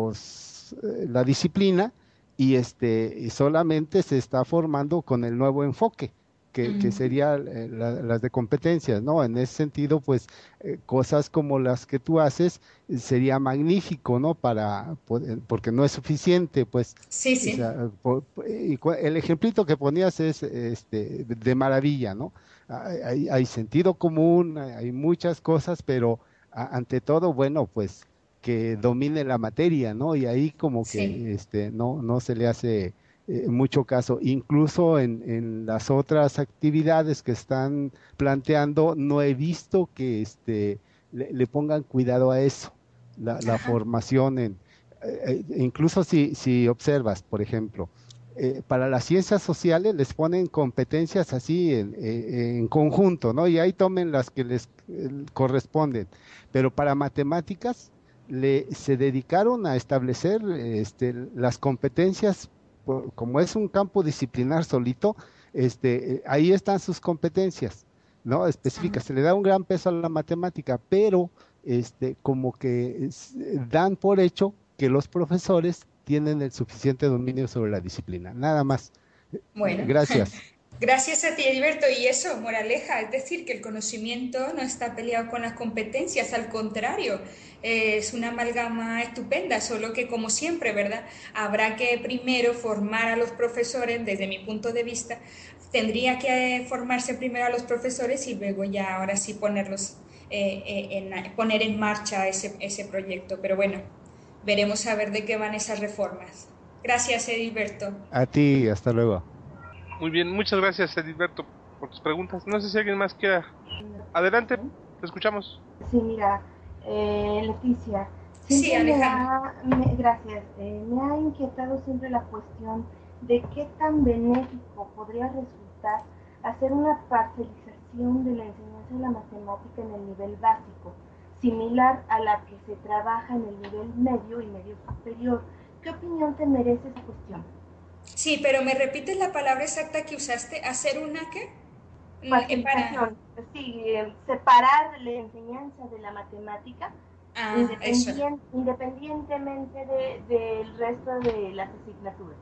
los, eh, la disciplina y, este, y solamente se está formando con el nuevo enfoque, que, que Ujú. sería eh, la- las de competencias, ¿no? En ese sentido, pues eh, cosas como las que tú haces eh, sería magnífico, ¿no? Para, poder- porque no es suficiente, pues, Sí, o sí. sea, por- y cu- el ejemplito que ponías es este, de maravilla, ¿no? Hay, hay- hay sentido común, hay hay muchas cosas, pero a- ante todo, bueno, pues que domine la materia, ¿no? Y ahí como Sí. que este, no, no se le hace eh, mucho caso. Incluso en, en las otras actividades que están planteando, no he visto que este, le, le pongan cuidado a eso, la, la Ajá. formación en, eh, eh, incluso si, si observas, por ejemplo, eh, para las ciencias sociales les ponen competencias así en, eh, en conjunto, ¿no? Y ahí tomen las que les eh, corresponden. Pero para matemáticas le, se dedicaron a establecer este, las competencias, por- como es un campo disciplinar solito, este, eh, ahí están sus competencias, ¿no? Ajá. Específicas. Se le da un gran peso a la matemática, pero este, como que es- dan por hecho que los profesores tienen el suficiente dominio sobre la disciplina. Nada más. Eh, Bueno, Gracias. gracias a ti, Heriberto. Y eso, moraleja, es decir, que el conocimiento no está peleado con las competencias, al contrario, eh, es una amalgama estupenda, solo que como siempre, ¿verdad? Habrá que primero formar a los profesores, desde mi punto de vista, tendría que formarse primero a los profesores y luego ya ahora sí ponerlos, eh, eh, en, poner en marcha ese, ese proyecto. Pero bueno, veremos a ver de qué van esas reformas. Gracias, Heriberto. A ti, hasta luego. Muy bien, muchas gracias, Edilberto, por tus preguntas. No sé si alguien más quiera. Adelante, te escuchamos. Sí, mira, eh, Leticia, Sí, siempre me Alejandro. ha, me- gracias, eh, me ha inquietado siempre la cuestión de qué tan benéfico podría resultar hacer una parcelización de la enseñanza de la matemática en el nivel básico, similar a la que se trabaja en el nivel medio y medio superior. ¿Qué opinión te merece esa cuestión? Sí, pero ¿me repites la palabra exacta que usaste? ¿Hacer una qué? Mm, eh, para... Parcelización. sí, eh, separar la enseñanza de la matemática Ah, independien, independientemente de, del resto de las asignaturas.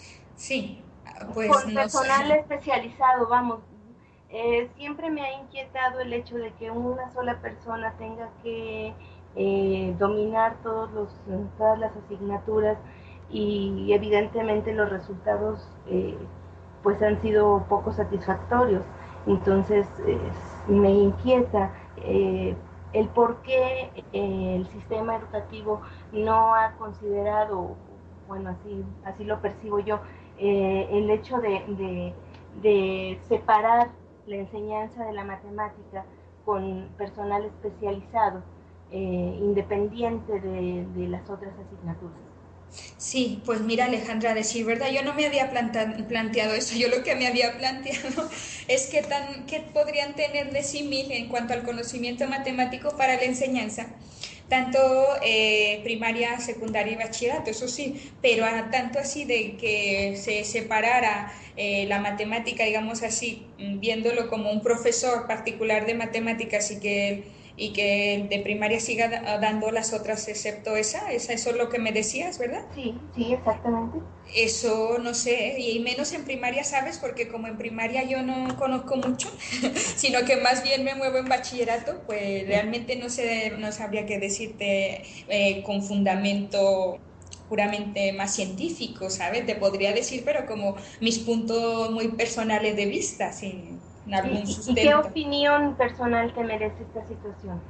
Sí, pues Con no personal sé. especializado, vamos. Eh, siempre me ha inquietado el hecho de que una sola persona tenga que eh, dominar todos los, todas las asignaturas y evidentemente los resultados eh, pues han sido poco satisfactorios. Entonces eh, me inquieta eh, el por qué eh, el sistema educativo no ha considerado, bueno, así, así lo percibo yo, eh, el hecho de, de, de separar la enseñanza de la matemática con personal especializado, eh, independiente de, de las otras asignaturas. Sí, pues mira Alejandra, a decir verdad, yo no me había planta- planteado eso, yo lo que me había planteado es qué tan, qué podrían tener de símil en cuanto al conocimiento matemático para la enseñanza, tanto eh, primaria, secundaria y bachillerato, eso sí, pero a, tanto así de que se separara eh, la matemática, digamos así, mm, viéndolo como un profesor particular de matemáticas y que y que el de primaria siga da- dando las otras excepto esa, esa, eso es lo que me decías, ¿verdad? Sí, sí, exactamente. Eso no sé, y menos en primaria, ¿sabes? Porque como en primaria yo no conozco mucho, sino que más bien me muevo en bachillerato, pues Sí. realmente no sé, no sabría qué decirte eh, con fundamento puramente más científico, ¿sabes? Te podría decir, pero como mis puntos muy personales de vista, sin ¿Y, algún y, y qué sustento. opinión personal te merece esta situación?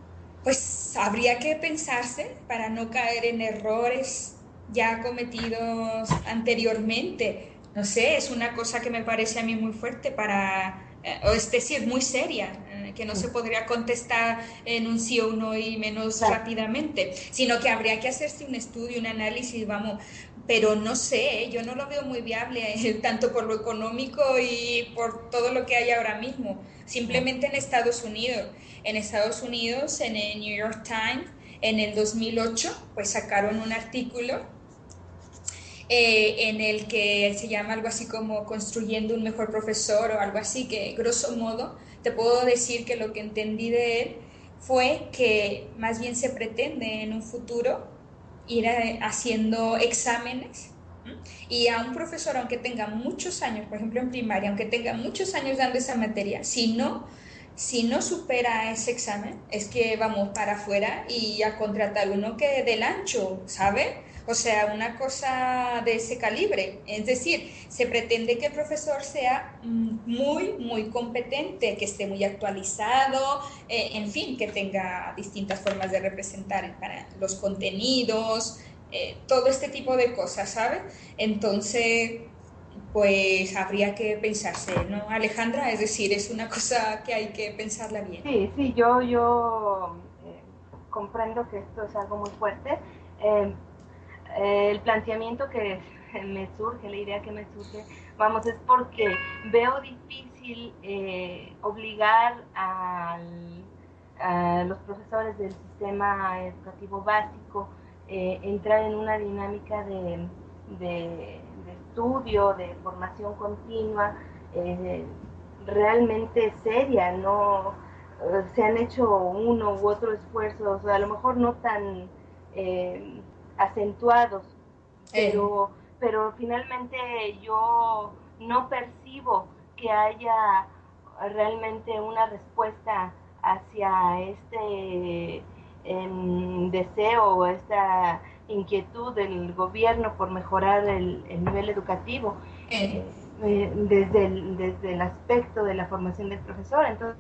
Pues habría que pensarse para no caer en errores ya cometidos anteriormente. No sé, es una cosa que me parece a mí muy fuerte para, eh, o es decir, muy seria, eh, que no Sí, se podría contestar en un sí o un no y menos claro. rápidamente, sino que habría que hacerse un estudio, un análisis, vamos, pero no sé, ¿eh? Yo no lo veo muy viable, eh, tanto por lo económico y por todo lo que hay ahora mismo. No. Simplemente en Estados Unidos. En Estados Unidos, en el New York Times, en el dos mil ocho, pues sacaron un artículo eh, en el que se llama algo así como construyendo un mejor profesor o algo así, que grosso modo te puedo decir que lo que entendí de él fue que más bien se pretende en un futuro ir a, haciendo exámenes. ¿M? Y a un profesor, aunque tenga muchos años, por ejemplo en primaria, aunque tenga muchos años dando esa materia, si no, si no supera ese examen, es que vamos para afuera y a contratar uno que del ancho, ¿sabe? O sea, una cosa de ese calibre. Es decir, se pretende que el profesor sea muy, muy competente, que esté muy actualizado, eh, en fin, que tenga distintas formas de representar para los contenidos, eh, todo este tipo de cosas, ¿sabes? Entonces, pues habría que pensarse, ¿no, Alejandra? Es decir, es una cosa que hay que pensarla bien. Sí, sí, yo, yo eh, comprendo que esto es algo muy fuerte. Eh, eh, el planteamiento que me surge, la idea que me surge, vamos, es porque veo difícil eh, obligar al, a los profesores del sistema educativo básico eh, entrar en una dinámica de, de, de estudio, de formación continua, eh, realmente seria, no eh, se han hecho uno u otro esfuerzo, o sea, a lo mejor no tan eh, acentuados, Eh, pero, pero finalmente yo no percibo que haya realmente una respuesta hacia este eh, deseo o esta inquietud del gobierno por mejorar el, el nivel educativo eh. eh, eh, desde, el, desde el aspecto de la formación del profesor. Entonces,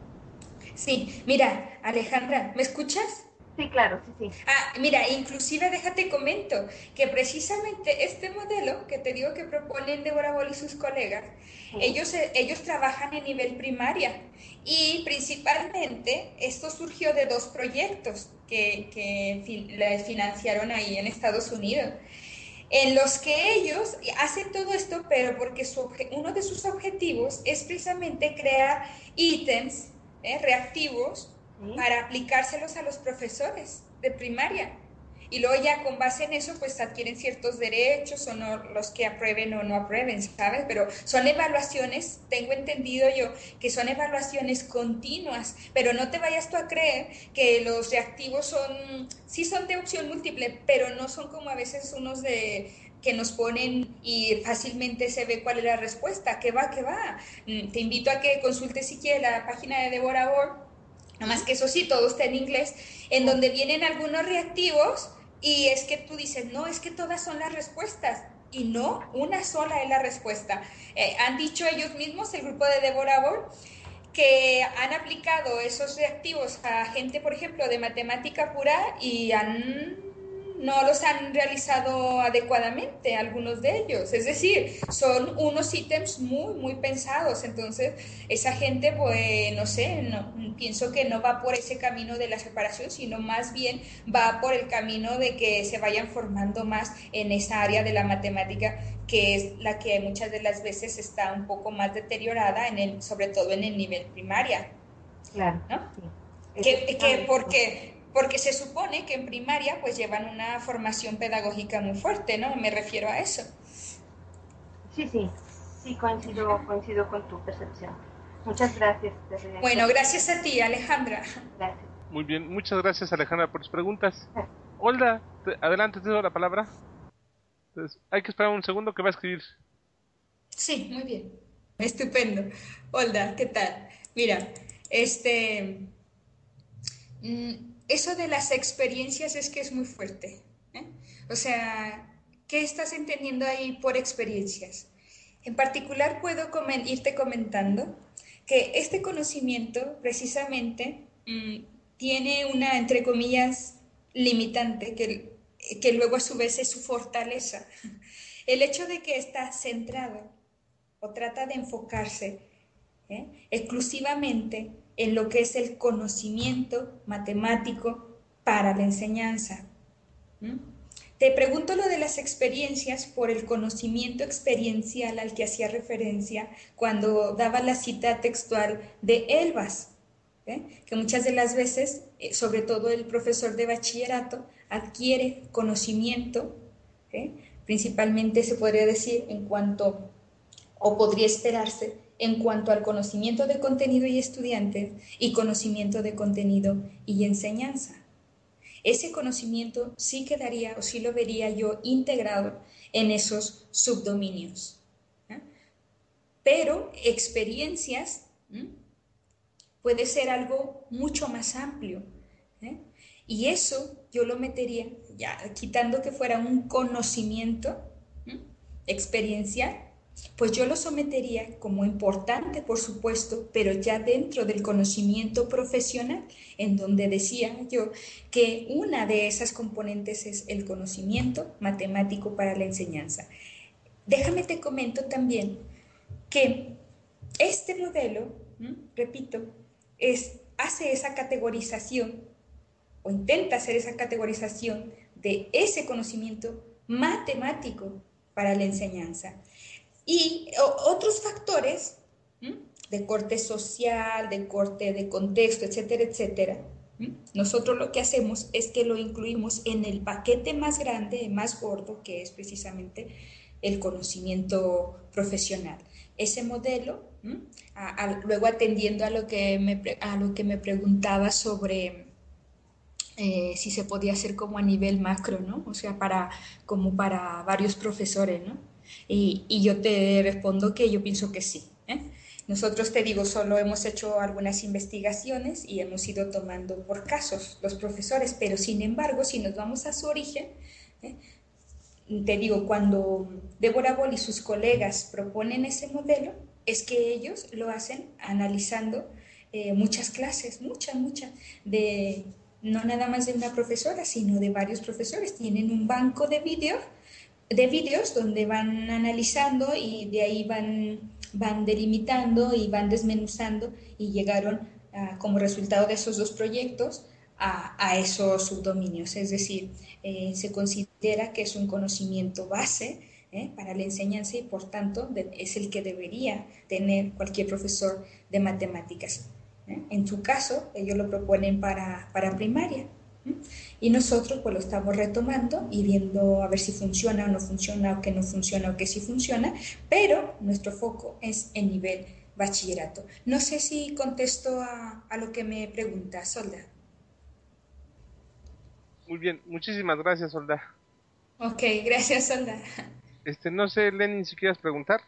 Sí, mira, Alejandra, ¿me escuchas? sí, claro, sí, sí. Ah, mira, inclusive déjate comento que precisamente este modelo que te digo que proponen Deborah Ball y sus colegas, Sí, ellos, eh, ellos trabajan en nivel primaria y principalmente esto surgió de dos proyectos que, que fi- les financiaron ahí en Estados Unidos, en los que ellos hacen todo esto, pero porque su obje- uno de sus objetivos es precisamente crear ítems eh, reactivos sí. para aplicárselos a los profesores de primaria. Y luego ya con base en eso, pues adquieren ciertos derechos o no los que aprueben o no aprueben, ¿sabes? Pero son evaluaciones, tengo entendido yo, que son evaluaciones continuas, pero no te vayas tú a creer que los reactivos son, sí son de opción múltiple, pero no son como a veces unos de que nos ponen y fácilmente se ve cuál es la respuesta, que va, que va. Te invito a que consultes si quieres la página de Deborah Orr, nada más que eso sí, todo está en inglés, en donde vienen algunos reactivos y es que tú dices, no, es que todas son las respuestas. Y no, una sola es la respuesta. Eh, han dicho ellos mismos, el grupo de Deborah Orr, que han aplicado esos reactivos a gente, por ejemplo, de matemática pura y han, no los han realizado adecuadamente, algunos de ellos. Es decir, son unos ítems muy, muy pensados. Entonces, esa gente, pues, no sé, no, pienso que no va por ese camino de la separación, sino más bien va por el camino de que se vayan formando más en esa área de la matemática, que es la que muchas de las veces está un poco más deteriorada, en el, sobre todo en el nivel primaria. Claro, ¿no? sí. Que, que porque, porque se supone que en primaria pues llevan una formación pedagógica muy fuerte, ¿no? Me refiero a eso. Sí, sí, sí, coincido, coincido con tu percepción. Muchas gracias. Bueno, gracias a ti, Alejandra. Gracias. Muy bien, muchas gracias, Alejandra, por tus preguntas. Olga, te, adelante, te doy la palabra. Entonces, hay que esperar un segundo que va a escribir. Sí, muy bien. Estupendo. Olga, ¿qué tal? Mira, este, mm, eso de las experiencias es que es muy fuerte, ¿eh? O sea, ¿qué estás entendiendo ahí por experiencias? En particular, puedo comen irte comentando que este conocimiento precisamente mmm, tiene una, entre comillas, limitante, que, que luego a su vez es su fortaleza. El hecho de que está centrado o trata de enfocarse ¿eh? exclusivamente en lo que es el conocimiento matemático para la enseñanza. ¿Mm? Te pregunto lo de las experiencias por el conocimiento experiencial al que hacía referencia cuando daba la cita textual de Elbas, ¿eh? que muchas de las veces, eh, sobre todo el profesor de bachillerato, adquiere conocimiento, ¿eh? principalmente se podría decir en cuanto, o podría esperarse, en cuanto al conocimiento de contenido y estudiantes y conocimiento de contenido y enseñanza. Ese conocimiento sí quedaría o sí lo vería yo integrado en esos subdominios. ¿eh? Pero experiencias ¿eh? puede ser algo mucho más amplio. ¿eh? Y eso yo lo metería, ya quitando que fuera un conocimiento ¿eh? experiencial, pues yo lo sometería como importante, por supuesto, pero ya dentro del conocimiento profesional, en donde decía yo que una de esas componentes es el conocimiento matemático para la enseñanza. Déjame te comento también que este modelo, ¿m? repito, es, hace esa categorización o intenta hacer esa categorización de ese conocimiento matemático para la enseñanza. Y o, otros factores ¿m? de corte social, de corte de contexto, etcétera, etcétera. ¿m? Nosotros lo que hacemos es que lo incluimos en el paquete más grande, más gordo, que es precisamente el conocimiento profesional. Ese modelo, a, a, luego atendiendo a lo que me, a lo que me preguntaba sobre eh, si se podía hacer como a nivel macro, ¿no? O sea, para, como para varios profesores, ¿no? Y, y yo te respondo que yo pienso que sí. ¿eh? Nosotros, te digo, solo hemos hecho algunas investigaciones y hemos ido tomando por casos los profesores, pero sin embargo, si nos vamos a su origen, ¿eh? te digo, cuando Deborah Boll y sus colegas proponen ese modelo, es que ellos lo hacen analizando eh, muchas clases, muchas, muchas, de no nada más de una profesora, sino de varios profesores. Tienen un banco de vídeos de vídeos donde van analizando y de ahí van, van delimitando y van desmenuzando y llegaron uh, como resultado de esos dos proyectos a, a esos subdominios. Es decir, eh, se considera que es un conocimiento base ¿eh? para la enseñanza y por tanto de, es el que debería tener cualquier profesor de matemáticas. ¿eh? En su caso, ellos lo proponen para, para primaria. Y nosotros pues lo estamos retomando y viendo a ver si funciona o no funciona, o que no funciona o que sí funciona, pero nuestro foco es en nivel bachillerato. No sé si contesto a, a lo que me pregunta, Solda. Muy bien, muchísimas gracias, Solda. Ok, gracias, Solda. Este, no sé, Lenin, si quieres preguntar.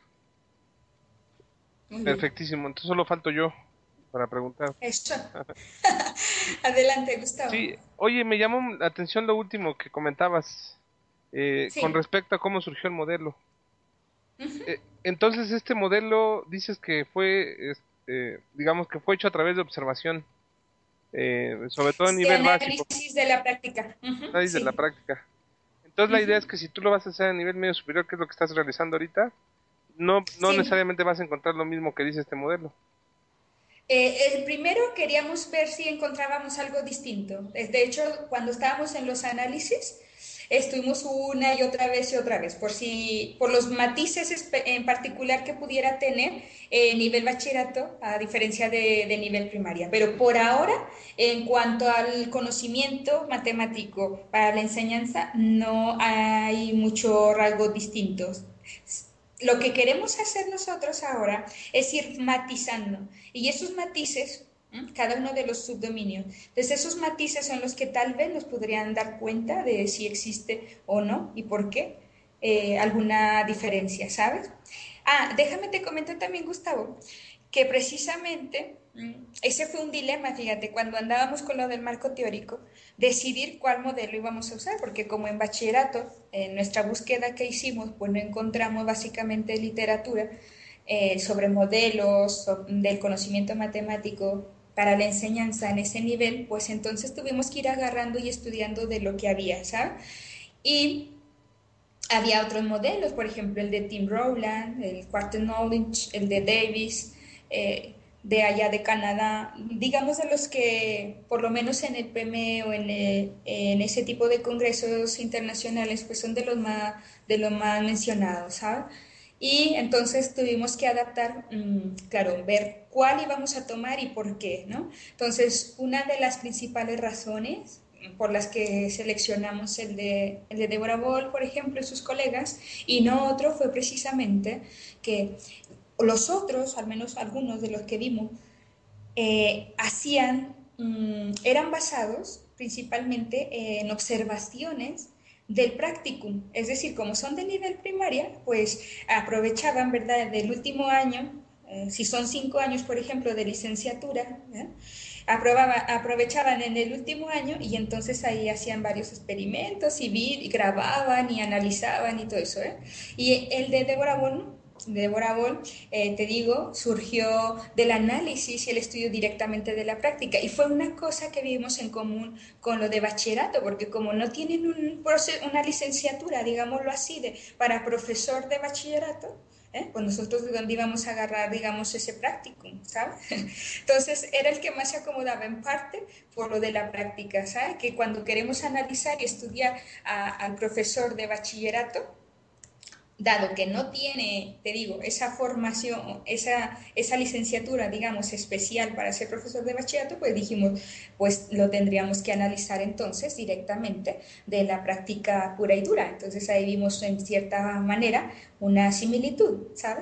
Muy bien. Perfectísimo, entonces solo falto yo para preguntar. Eso. Adelante, Gustavo. Sí, oye, me llamó la atención lo último que comentabas eh, con Sí. respecto a cómo surgió el modelo. Eh, entonces, este modelo dices que fue, este, digamos que fue hecho a través de observación, eh, sobre todo a Sí, nivel básico, análisis de la práctica. Ujú, análisis de la sí. práctica. Entonces, la idea es Ujú, que si tú lo vas a hacer a nivel medio superior, que es lo que estás realizando ahorita, no, no sí. necesariamente vas a encontrar lo mismo que dice este modelo. Eh, el primero queríamos ver si encontrábamos algo distinto. Eh, De hecho, cuando estábamos en los análisis, estuvimos una y otra vez y otra vez, por si, por los matices espe- en particular que pudiera tener eh, nivel bachillerato, a diferencia de, de nivel primaria. Pero por ahora, en cuanto al conocimiento matemático para la enseñanza, no hay muchos rasgos distintos. Lo que queremos hacer nosotros ahora es ir matizando. Y esos matices, ¿m? Cada uno de los subdominios, entonces esos matices son los que tal vez nos podrían dar cuenta de si existe o no y por qué eh, alguna diferencia, ¿sabes? Ah, déjame te comento también, Gustavo, que precisamente mm, ese fue un dilema, fíjate, cuando andábamos con lo del marco teórico, decidir cuál modelo íbamos a usar, porque como en bachillerato, en nuestra búsqueda que hicimos, pues no encontramos básicamente literatura eh, sobre modelos so- del conocimiento matemático para la enseñanza en ese nivel, pues entonces tuvimos que ir agarrando y estudiando de lo que había, ¿sabes? Y había otros modelos, por ejemplo, el de Tim Rowland, el Quarter Knowledge, el de Davis, eh, de allá de Canadá, digamos de los que, por lo menos en el P M E o en, el- en ese tipo de congresos internacionales, pues son de los más, de los más mencionados, ¿sabes? Y entonces tuvimos que adaptar, mm, claro, ver cuál íbamos a tomar y por qué, ¿no? Entonces, una de las principales razones por las que seleccionamos el de, el de Deborah Ball, por ejemplo, y sus colegas, y no otro fue precisamente que los otros, al menos algunos de los que vimos, eh, hacían, mm, eran basados principalmente en observaciones del practicum, es decir, como son de nivel primaria, pues aprovechaban, ¿verdad?, del último año, eh, si son cinco años, por ejemplo, de licenciatura, ¿eh? Aprobaba, aprovechaban en el último año y entonces ahí hacían varios experimentos y, vi, y grababan y analizaban y todo eso. ¿eh? Y el de Deborah Ball, de Deborah Ball eh, te digo, surgió del análisis y el estudio directamente de la práctica. Y fue una cosa que vimos en común con lo de bachillerato, porque como no tienen un proceso, una licenciatura, digámoslo así, de, para profesor de bachillerato, ¿eh? Pues nosotros de dónde íbamos a agarrar, digamos, ese practicum, ¿sabes? Entonces era el que más se acomodaba en parte por lo de la práctica, ¿sabes? Que cuando queremos analizar y estudiar a, al profesor de bachillerato, dado que no tiene, te digo, esa formación, esa, esa licenciatura, digamos, especial para ser profesor de bachillerato, pues dijimos, pues lo tendríamos que analizar entonces directamente de la práctica pura y dura. Entonces ahí vimos en cierta manera una similitud, ¿sabes?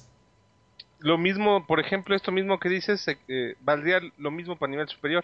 Lo mismo, por ejemplo, esto mismo que dices, eh, eh, valdría lo mismo para nivel superior.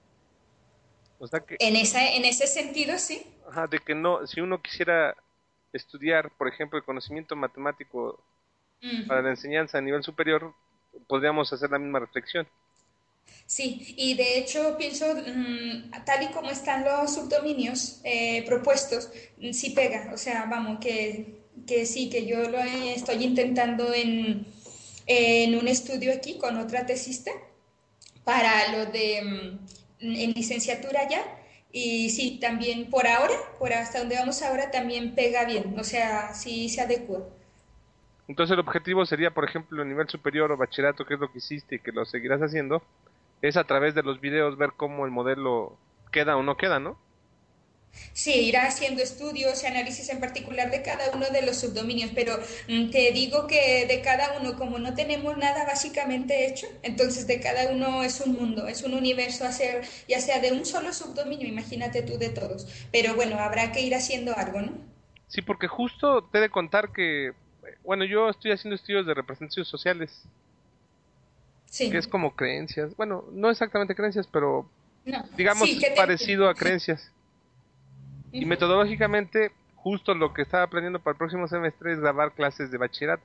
O sea que, En, esa, en ese sentido, sí. ajá, de que no, si uno quisiera estudiar, por ejemplo, el conocimiento matemático Uh para -huh. la enseñanza a nivel superior, podríamos hacer la misma reflexión. Sí, y de hecho pienso, mmm, tal y como están los subdominios eh, propuestos, mm, sí pega, o sea, vamos, que, que sí, que yo lo he- estoy intentando en, en un estudio aquí con otra tesista para lo de mm, en licenciatura ya, y sí, también por ahora, por hasta donde vamos ahora, también pega bien, o sea, sí se adecua. Entonces el objetivo sería, por ejemplo, el nivel superior o bachillerato, que es lo que hiciste y que lo seguirás haciendo, es a través de los videos ver cómo el modelo queda o no queda, ¿no? Sí, irá haciendo estudios y análisis en particular de cada uno de los subdominios, pero mm, te digo que de cada uno, como no tenemos nada básicamente hecho, entonces de cada uno es un mundo, es un universo hacer, ya sea de un solo subdominio, imagínate tú de todos. Pero bueno, habrá que ir haciendo algo, ¿no? Sí, porque justo te he de contar que, bueno, yo estoy haciendo estudios de representaciones sociales, que es Sí, como creencias, bueno, no exactamente creencias, pero no, sí, digamos ¿qué te parecido a entiendo? creencias. Y Ujú. metodológicamente, justo lo que estaba aprendiendo para el próximo semestre es grabar clases de bachillerato.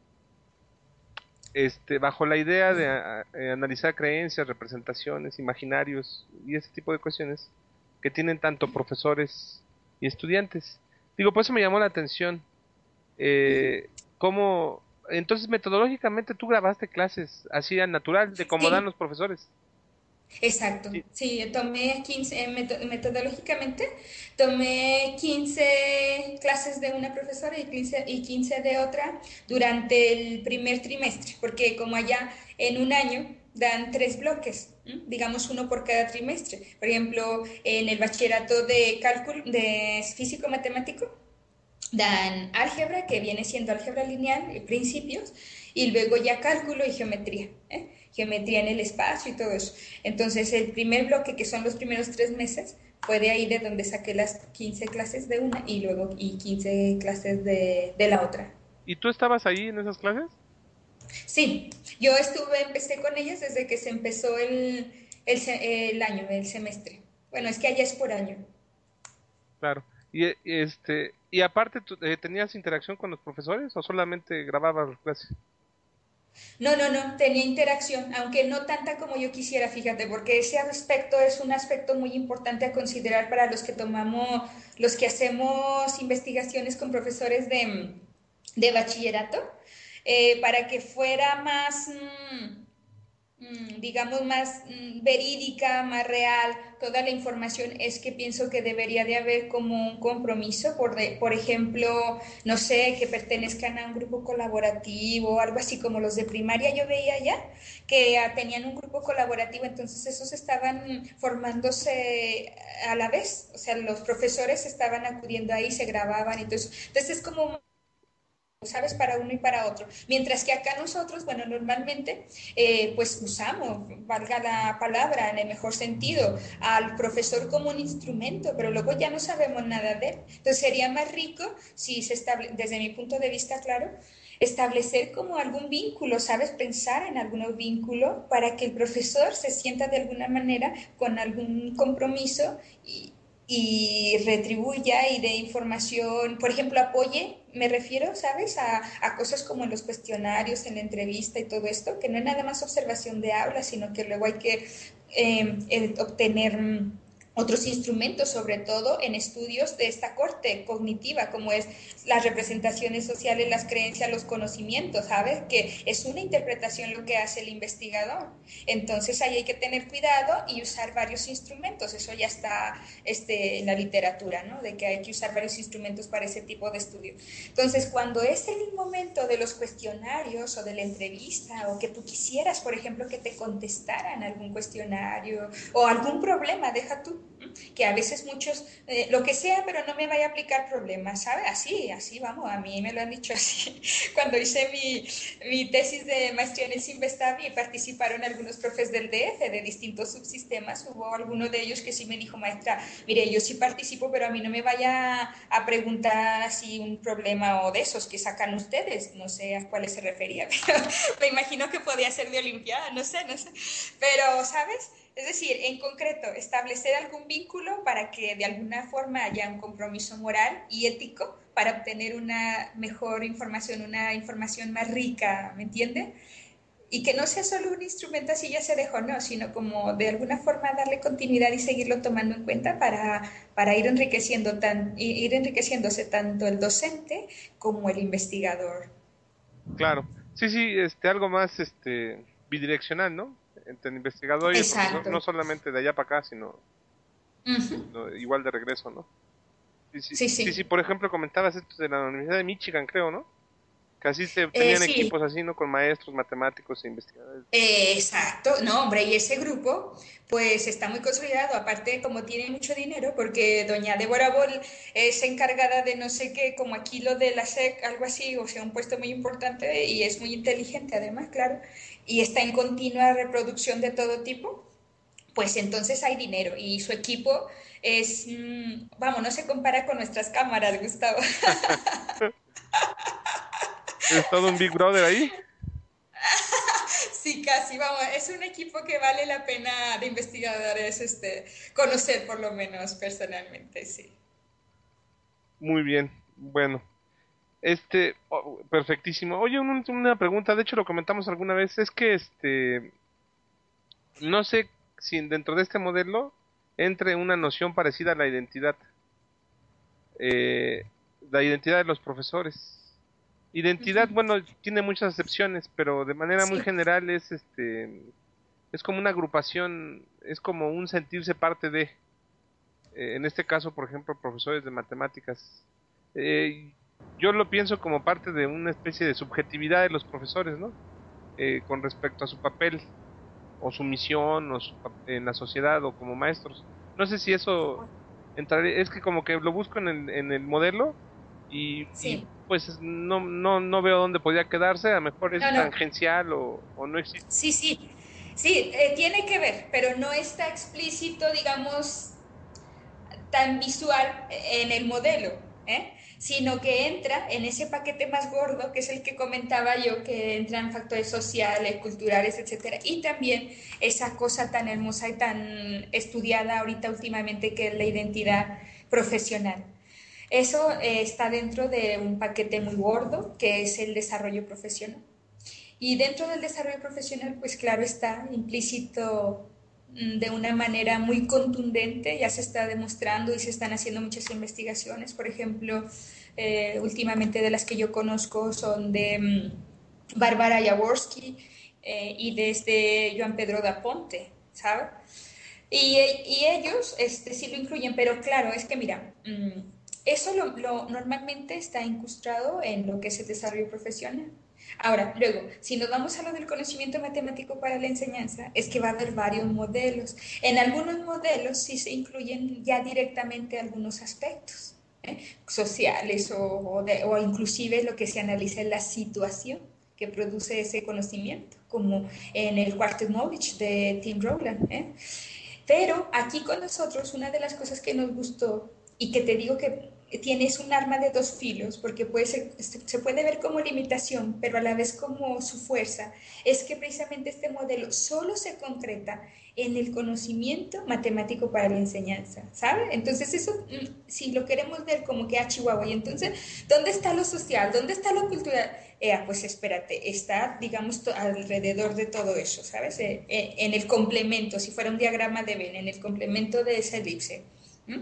Este, bajo la idea de a- eh, analizar creencias, representaciones, imaginarios y ese tipo de cuestiones que tienen tanto profesores y estudiantes. Digo, por eso me llamó la atención. Eh, cómo, entonces metodológicamente tú grabaste clases así al natural, de cómo dan Sí, los profesores. exacto, Y, sí, tomé quince, eh, meto- metodológicamente, tomé quince clases de una profesora y quince, y quince de otra durante el primer trimestre, porque como allá en un año dan tres bloques, ¿m? Digamos uno por cada trimestre. Por ejemplo, en el bachillerato de cálculo, de físico-matemático, dan álgebra, que viene siendo álgebra lineal, y principios, y luego ya cálculo y geometría, ¿eh? Geometría en el espacio y todo eso. Entonces, el primer bloque, que son los primeros tres meses, fue de ahí de donde saqué las quince clases de una y luego y quince clases de, de la otra. ¿y tú estabas ahí en esas clases? Sí, yo estuve, empecé con ellas desde que se empezó el, el, el año, el semestre. Bueno, es que allá es por año. Claro. Y, eh, este, y aparte, tú, eh, ¿tenías interacción con los profesores o solamente grababas las clases? No, no, no, tenía interacción, aunque no tanta como yo quisiera, fíjate, porque ese aspecto es un aspecto muy importante a considerar para los que tomamos, los que hacemos investigaciones con profesores de, de bachillerato, eh, para que fuera más, mmm, mm, digamos, más mm, verídica, más real, toda la información, es que pienso que debería de haber como un compromiso, por, de, por ejemplo, no sé, que pertenezcan a un grupo colaborativo, algo así como los de primaria yo veía ya, que ah, tenían un grupo colaborativo, entonces esos estaban formándose a la vez, o sea, los profesores estaban acudiendo ahí, se grababan y todo eso. Entonces es como ¿sabes? Para uno y para otro. Mientras que acá nosotros, bueno, normalmente, eh, pues usamos, valga la palabra, en el mejor sentido, al profesor como un instrumento, pero luego ya no sabemos nada de él. Entonces sería más rico si se establece, desde mi punto de vista, claro, establecer como algún vínculo, ¿sabes? Pensar en algún vínculo para que el profesor se sienta de alguna manera con algún compromiso y, y retribuya y dé información, por ejemplo, apoye, me refiero, ¿sabes? A, a, cosas como en los cuestionarios, en la entrevista y todo esto, que no es nada más observación de aula, sino que luego hay que eh, eh, obtener otros instrumentos, sobre todo en estudios de esta corte cognitiva, como es las representaciones sociales, las creencias, los conocimientos, ¿sabes? Que es una interpretación lo que hace el investigador. Entonces ahí hay que tener cuidado y usar varios instrumentos. Eso ya está este, en la literatura, ¿no? De que hay que usar varios instrumentos para ese tipo de estudio. Entonces, cuando es el momento de los cuestionarios o de la entrevista, o que tú quisieras, por ejemplo, que te contestaran algún cuestionario o algún problema, deja tú, que a veces muchos, eh, lo que sea, pero no me vaya a aplicar problemas, ¿sabes? Así, así, vamos, a mí me lo han dicho así. Cuando hice mi, mi tesis de maestría en el Simvestab, participaron algunos profes del D F de distintos subsistemas, hubo alguno de ellos que sí me dijo, maestra, mire, yo sí participo, pero a mí no me vaya a preguntar así un problema o de esos que sacan ustedes, no sé a cuáles se refería, pero me imagino que podía ser de Olimpiada, no sé, no sé, pero, ¿sabes? Es decir, en concreto, establecer algún vínculo para que de alguna forma haya un compromiso moral y ético para obtener una mejor información, una información más rica, ¿me entiende? Y que no sea solo un instrumento así ya se dejó, no, sino como de alguna forma darle continuidad y seguirlo tomando en cuenta para, para ir, enriqueciendo tan, ir enriqueciéndose tanto el docente como el investigador. Claro. Sí, sí, este, algo más, este, bidireccional, ¿no? Entre el investigador y el profesor, Exacto. no solamente de allá para acá, sino, Uh-huh. sino igual de regreso, ¿no? Sí, sí, Sí, sí, sí, sí. por ejemplo, comentabas esto de la Universidad de Michigan, creo, ¿no? Casi se Eh, tenían sí, equipos así, ¿no? Con maestros, matemáticos e investigadores. Eh, exacto, no, hombre, y ese grupo, pues está muy consolidado, aparte como tiene mucho dinero, porque doña Débora Boll es encargada de no sé qué, como aquí lo de la S E C, algo así, o sea, un puesto muy importante y es muy inteligente además, claro, y está en continua reproducción de todo tipo, pues entonces hay dinero y su equipo es, mm, vamos, no se compara con nuestras cámaras, Gustavo. ¿Es todo un Big Brother ahí? Sí, casi, vamos, es un equipo que vale la pena de investigadores este, conocer por lo menos personalmente, sí. Muy bien, bueno. Este, oh, perfectísimo. Oye, un- una pregunta, de hecho lo comentamos alguna vez, es que este, no sé si dentro de este modelo entre una noción parecida a la identidad, eh, la identidad de los profesores. Identidad, Ujú. bueno, tiene muchas acepciones, pero de manera muy Sí, general es este, es como una agrupación, es como un sentirse parte de, eh, en este caso, por ejemplo, profesores de matemáticas. Eh, yo lo pienso como parte de una especie de subjetividad de los profesores, ¿no? Eh, con respecto a su papel o su misión o su pa- en la sociedad o como maestros. No sé si eso entraría, es que como que lo busco en el, en el modelo y, y sí. pues no, no, no veo dónde podría quedarse, a lo mejor es No, no, tangencial o, o no existe. sí, sí. Sí, eh, tiene que ver, pero no está explícito, digamos, tan visual en el modelo, ¿eh? Sino que entra en ese paquete más gordo, que es el que comentaba yo, que entran factores sociales, culturales, etcétera, y también esa cosa tan hermosa y tan estudiada ahorita últimamente que es la identidad profesional. Eso eh, está dentro de un paquete muy gordo, que es el desarrollo profesional. Y dentro del desarrollo profesional, pues claro está implícito mm, de una manera muy contundente, ya se está demostrando y se están haciendo muchas investigaciones, por ejemplo, eh, últimamente de las que yo conozco son de mm, Bárbara Jaworski eh, y desde Joan Pedro da Ponte, ¿sabes? Y, y ellos este, sí lo incluyen, pero claro, es que mira, mm, eso lo, lo- normalmente está incrustado en lo que es el desarrollo profesional. Ahora, luego, si nos vamos a lo del conocimiento matemático para la enseñanza, es que va a haber varios modelos. En algunos modelos sí se incluyen ya directamente algunos aspectos, ¿eh? Sociales o, o, de- o inclusive lo que se analiza es la situación que produce ese conocimiento, como en el Quarter Knowledge de Tim Rowland, ¿eh? Pero aquí con nosotros, una de las cosas que nos gustó y que te digo que tienes un arma de dos filos, porque puede ser, se puede ver como limitación, pero a la vez como su fuerza, es que precisamente este modelo solo se concreta en el conocimiento matemático para la enseñanza, ¿sabe? Entonces eso, mm, si lo queremos ver como que a Chihuahua, y entonces, ¿dónde está lo social? ¿Dónde está lo cultural? Eh, pues espérate, está, digamos, to- alrededor de todo eso, ¿sabes? Eh, eh, en el complemento, si fuera un diagrama de Venn, en el complemento de esa elipse. ¿Mm?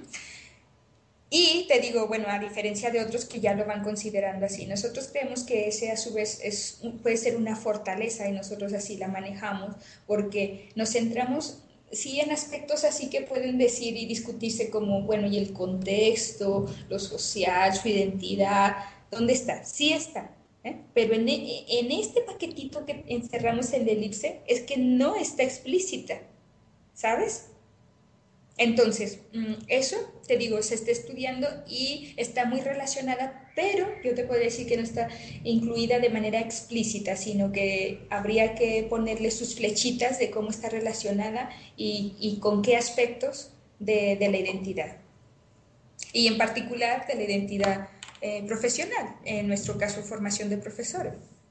Y te digo, bueno, a diferencia de otros que ya lo van considerando así, nosotros creemos que ese a su vez es, puede ser una fortaleza y nosotros así la manejamos porque nos centramos, sí, en aspectos así que pueden decir y discutirse como, bueno, y el contexto, lo social, su identidad, ¿dónde está? Sí está, ¿eh? Pero en, e- en este paquetito que encerramos en la elipse es que no está explícita, ¿sabes? Entonces, mm, eso, te digo, se está estudiando y está muy relacionada, pero yo te puedo decir que no está incluida de manera explícita, sino que habría que ponerle sus flechitas de cómo está relacionada y, y con qué aspectos de, de la identidad. Y en particular de la identidad eh, profesional, en nuestro caso, formación de profesores.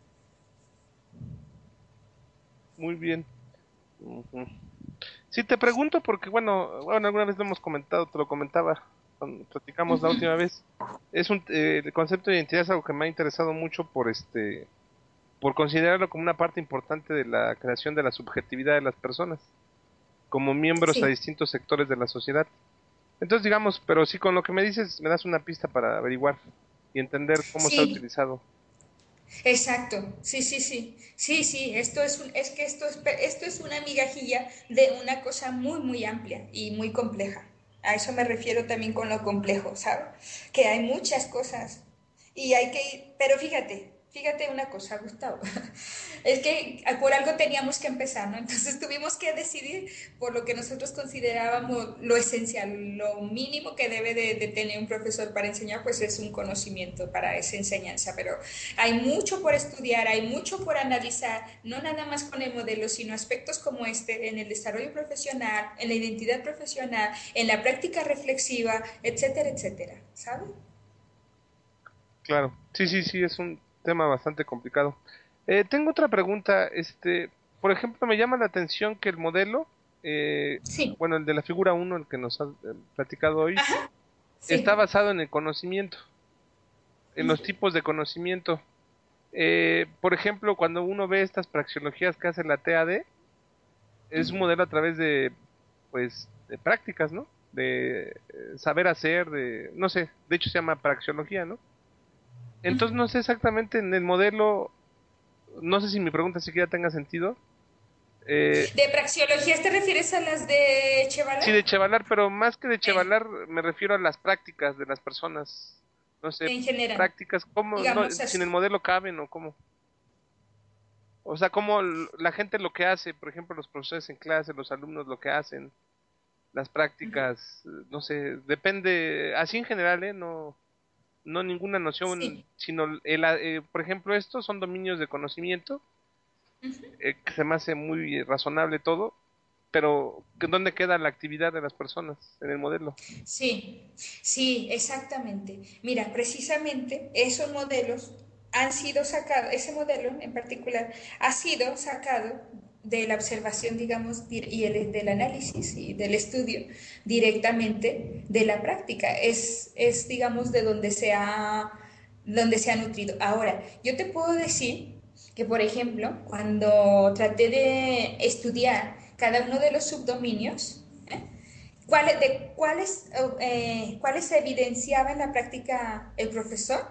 Muy bien. Ujú. Sí, te pregunto porque, bueno, bueno, alguna vez lo hemos comentado, te lo comentaba cuando platicamos la última vez. Es un, eh, el concepto de identidad es algo que me ha interesado mucho por este, por considerarlo como una parte importante de la creación de la subjetividad de las personas, como miembros a Sí, distintos sectores de la sociedad. Entonces, digamos, pero sí con lo que me dices, me das una pista para averiguar y entender cómo se ha sí, utilizado. exacto, sí, sí, sí, sí, sí, esto es, un, es que esto es, esto es una migajilla de una cosa muy, muy amplia y muy compleja. A eso me refiero también con lo complejo, ¿sabes? Que hay muchas cosas y hay que ir, pero fíjate, Fíjate una cosa, Gustavo. Es que por algo teníamos que empezar, ¿no? Entonces tuvimos que decidir por lo que nosotros considerábamos lo esencial, lo mínimo que debe de, de tener un profesor para enseñar, pues es un conocimiento para esa enseñanza. Pero hay mucho por estudiar, hay mucho por analizar, no nada más con el modelo, sino aspectos como este en el desarrollo profesional, en la identidad profesional, en la práctica reflexiva, etcétera, etcétera, ¿sabes? Claro, sí, sí, sí, es un tema bastante complicado. Eh, tengo otra pregunta, este, por ejemplo, me llama la atención que el modelo, eh, Sí, bueno, el de la figura uno, el que nos has eh, platicado hoy, ajá, está sí. basado en el conocimiento, en los tipos de conocimiento. Eh, por ejemplo, cuando uno ve estas praxeologías que hace la T A D, es un modelo a través de, pues, de prácticas, ¿no? De eh, saber hacer, de, no sé, de hecho se llama praxeología, ¿no? Entonces no sé exactamente en el modelo, no sé si mi pregunta siquiera tenga sentido. Eh, ¿De praxeologías te refieres a las de sí, de Chevalar? Chevalar, pero más que de Eh, Chevalar me refiero a las prácticas de las personas. No sé, en general, prácticas, ¿cómo, no, digamos sin el así. modelo caben o cómo? O sea, cómo l- la gente lo que hace, por ejemplo, los profesores en clase, los alumnos lo que hacen, las Ujú. prácticas, eh, no sé, depende, así en general, ¿eh? No, no ninguna noción, Sí. sino, el, a- eh, por ejemplo, estos son dominios de conocimiento, eh, que se me hace muy razonable todo, pero ¿que ¿dónde queda la actividad de las personas en el modelo? Sí, sí, exactamente. Mira, precisamente esos modelos han sido sacados, ese modelo en particular ha sido sacado de la observación, digamos, dir- y el- del análisis y del estudio directamente de la práctica. Es, es digamos, de donde se ha, donde se ha nutrido. Ahora, yo te puedo decir que, por ejemplo, cuando traté de estudiar cada uno de los subdominios, ¿eh? ¿Cuáles, de cuáles, eh, cuáles se evidenciaba en la práctica el profesor?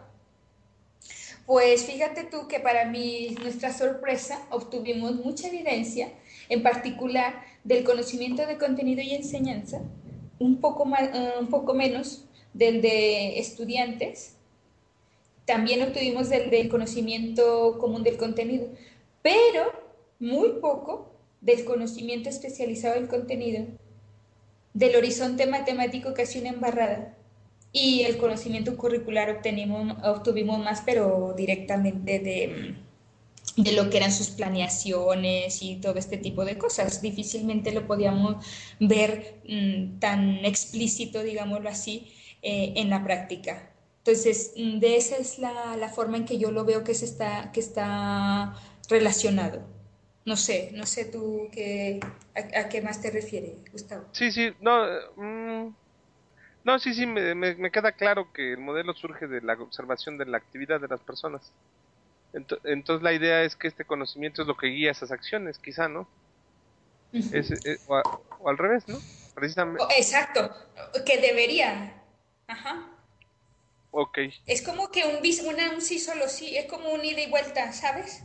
Pues fíjate tú que para mí, nuestra sorpresa, obtuvimos mucha evidencia, en particular del conocimiento de contenido y enseñanza, un poco, más, uh, un poco menos del de estudiantes, también obtuvimos del, del conocimiento común del contenido, pero muy poco del conocimiento especializado del contenido, del horizonte matemático casi una embarrada. Y el conocimiento curricular obtenimos, obtuvimos más, pero directamente de, de lo que eran sus planeaciones y todo este tipo de cosas. Difícilmente lo podíamos ver mmm, tan explícito, digámoslo así, eh, en la práctica. Entonces, mm, de esa es la, la, forma en que yo lo veo que, se está, que está relacionado. No sé, no sé tú qué, a, a qué más te refieres, Gustavo. Sí, sí, no, eh, mm, no, sí, sí, me, me, me queda claro que el modelo surge de la observación de la actividad de las personas. Ento- entonces la idea es que este conocimiento es lo que guía esas acciones, quizá, ¿no? Es, eh, o, a- o al revés, ¿no? Precisamente, Oh, exacto, que debería. Ajá. ok, Es como que un, bis, una, un sí solo sí, es como un ida y vuelta, ¿sabes?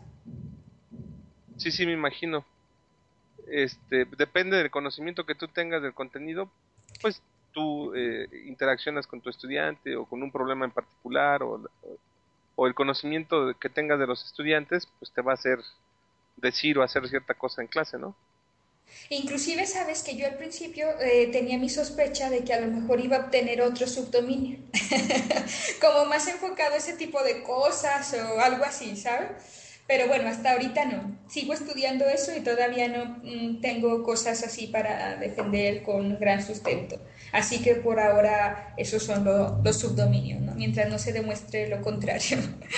sí, sí, me imagino. Este, depende del conocimiento que tú tengas del contenido, pues tú eh, interaccionas con tu estudiante o con un problema en particular o, o el conocimiento de- que tengas de los estudiantes, pues te va a hacer decir o hacer cierta cosa en clase, ¿no? Inclusive sabes que yo al principio eh, tenía mi sospecha de que a lo mejor iba a obtener otro subdominio, como más enfocado a ese tipo de cosas o algo así, ¿sabes? Pero bueno, hasta ahorita no. Sigo estudiando eso y todavía no mm, tengo cosas así para defender con gran sustento. Así que por ahora esos son lo- los subdominios, ¿no? Mientras no se demuestre lo contrario.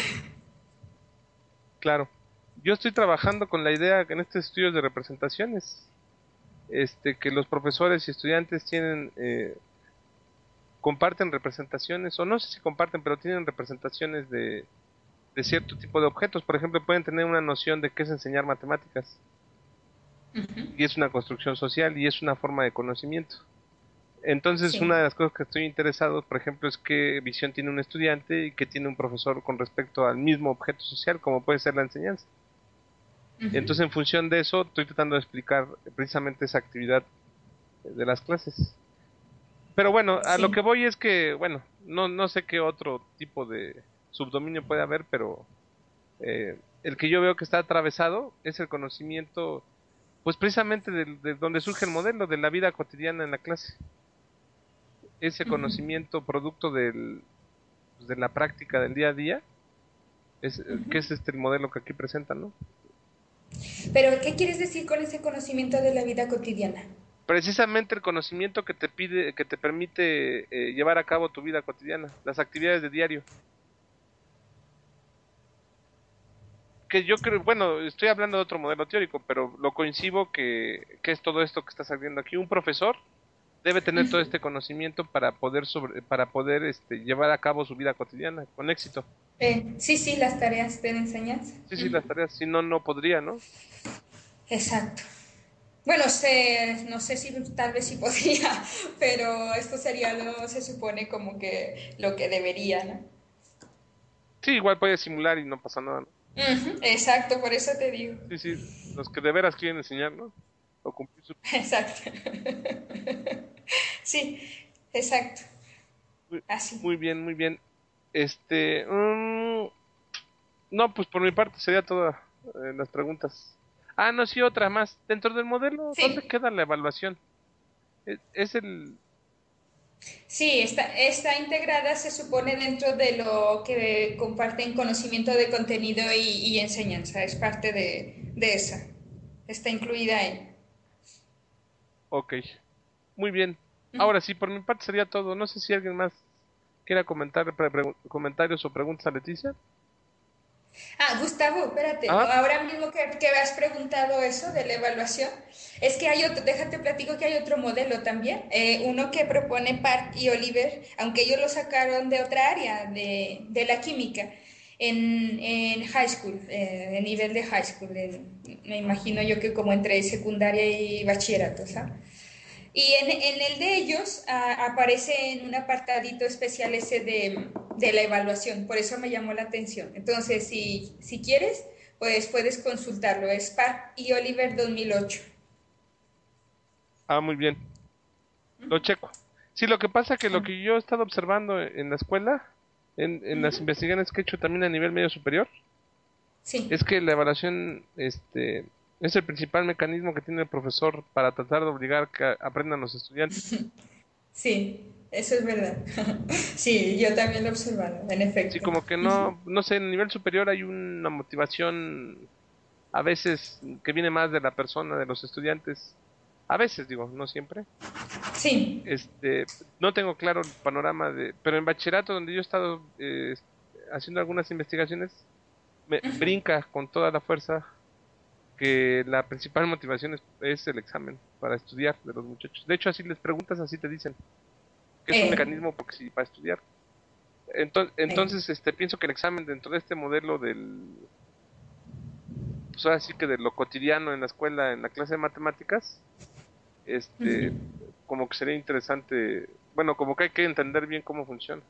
Claro. Yo estoy trabajando con la idea que en estos estudios de representaciones, este, que los profesores y estudiantes tienen, eh, comparten representaciones, o no sé si comparten, pero tienen representaciones de, de cierto tipo de objetos. Por ejemplo, pueden tener una noción de qué es enseñar matemáticas, y es una construcción social, y es una forma de conocimiento. Entonces, una de Sí. las cosas que estoy interesado, por ejemplo, es qué visión tiene un estudiante y qué tiene un profesor con respecto al mismo objeto social, como puede ser la enseñanza. Entonces, en función de eso, estoy tratando de explicar precisamente esa actividad de las clases. Pero bueno, a lo que Sí. voy es que, bueno, no, no sé qué otro tipo de subdominio puede haber, pero Eh, el que yo veo que está atravesado es el conocimiento, pues precisamente de, de donde surge el modelo, de la vida cotidiana en la clase. Ese conocimiento producto del, pues, de la práctica del día a día, es, Uh-huh. que es este el modelo que aquí presentan, ¿no? Pero, ¿qué quieres decir con ese conocimiento de la vida cotidiana? Precisamente el conocimiento que te pide, que te permite eh, llevar a cabo tu vida cotidiana, las actividades de diario. Que yo creo, bueno, estoy hablando de otro modelo teórico, pero lo coincido que, que es todo esto que está saliendo aquí. Un profesor debe tener todo Uh-huh. este conocimiento para poder sobre, para poder este, llevar a cabo su vida cotidiana con éxito. Eh, sí, sí, las tareas de enseñanza. Sí, sí, las Uh-huh. tareas, si no, no podría, ¿no? Exacto. Bueno, sé, no sé si tal vez sí podría, pero esto sería lo, se supone como que lo que debería, ¿no? Sí, igual puede simular y no pasa nada, ¿no? Ujú, exacto, por eso te digo. Sí, sí, los que de veras quieren enseñar, ¿no? O cumplir su... Exacto. Sí, exacto. Muy, Así. muy bien, muy bien. Este, mm, no, pues por mi parte sería todas eh, las preguntas. Ah, no, sí, otra más. Dentro del modelo, ¿dónde Sí, queda la evaluación? Es, es el... sí, está, está integrada, se supone, dentro de lo que comparten conocimiento de contenido y, y enseñanza. Es parte de, de esa. Está incluida ahí. Ok, muy bien. Ahora sí, por mi parte sería todo. No sé si alguien más quiera comentar, pre- pre- comentarios o preguntas a Leticia. Ah, Gustavo, espérate, Ah, ahora mismo que, que me has preguntado eso de la evaluación, es que hay otro, déjate platico que hay otro modelo también, eh, uno que propone Park y Oliver, aunque ellos lo sacaron de otra área, de, de la química, en, en high school, eh, en nivel de high school, en- me imagino yo que como entre secundaria y bachillerato, ¿sabes? Y en, en el de ellos ah, aparece en un apartadito especial ese de, de la evaluación, por eso me llamó la atención. Entonces, si, si quieres, pues puedes consultarlo. Es Park y Oliver dos mil ocho. ah, muy bien. Lo checo. Sí, lo que pasa que lo Ah, que yo he estado observando en la escuela, en, en las ujú, investigaciones que he hecho también a nivel medio superior, es sí, que la evaluación, este, es el principal mecanismo que tiene el profesor para tratar de obligar que a- aprendan los estudiantes. sí, eso es verdad. Sí, yo también lo he observado, en Sí, efecto. como que no, no sé, en el nivel superior hay una motivación a veces que viene más de la persona, de los estudiantes. A veces, digo, no siempre. Sí. Este, no tengo claro el panorama de, pero en bachillerato donde yo he estado eh, haciendo algunas investigaciones, me brinca con toda la fuerza que la principal motivación es, es el examen para estudiar de los muchachos. De hecho, así les preguntas, así te dicen que es un Eh, mecanismo porque sí, para estudiar. Entonces, eh, entonces, este, pienso que el examen dentro de este modelo del, pues ahora sí que de lo cotidiano en la escuela, en la clase de matemáticas, este, como que sería interesante, bueno, como que hay que entender bien cómo funciona.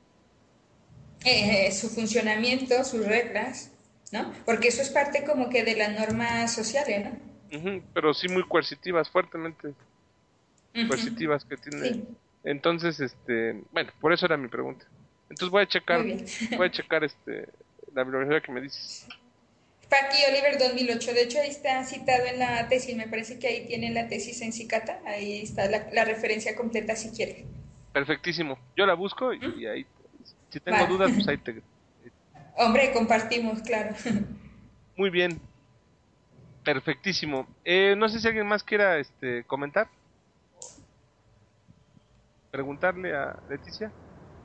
eh, su funcionamiento, sus reglas, ¿no? Porque eso es parte como que de las normas sociales, ¿no? Ujú, pero sí muy coercitivas, fuertemente Ujú, coercitivas que tiene. sí, Entonces, este, bueno, por eso era mi pregunta. Entonces voy a muy checar, bien. voy a checar este, la bibliografía que me dices. Paqui Oliver dos mil ocho, de hecho ahí está citado en la tesis, me parece que ahí tiene la tesis en Cicata, ahí está la, la referencia completa si quieres. Perfectísimo. Yo la busco y, y ahí, si tengo Vale, dudas, pues ahí te... hombre, compartimos, claro. Muy bien, perfectísimo. Eh, no sé si alguien más quiera este, comentar, preguntarle a Leticia.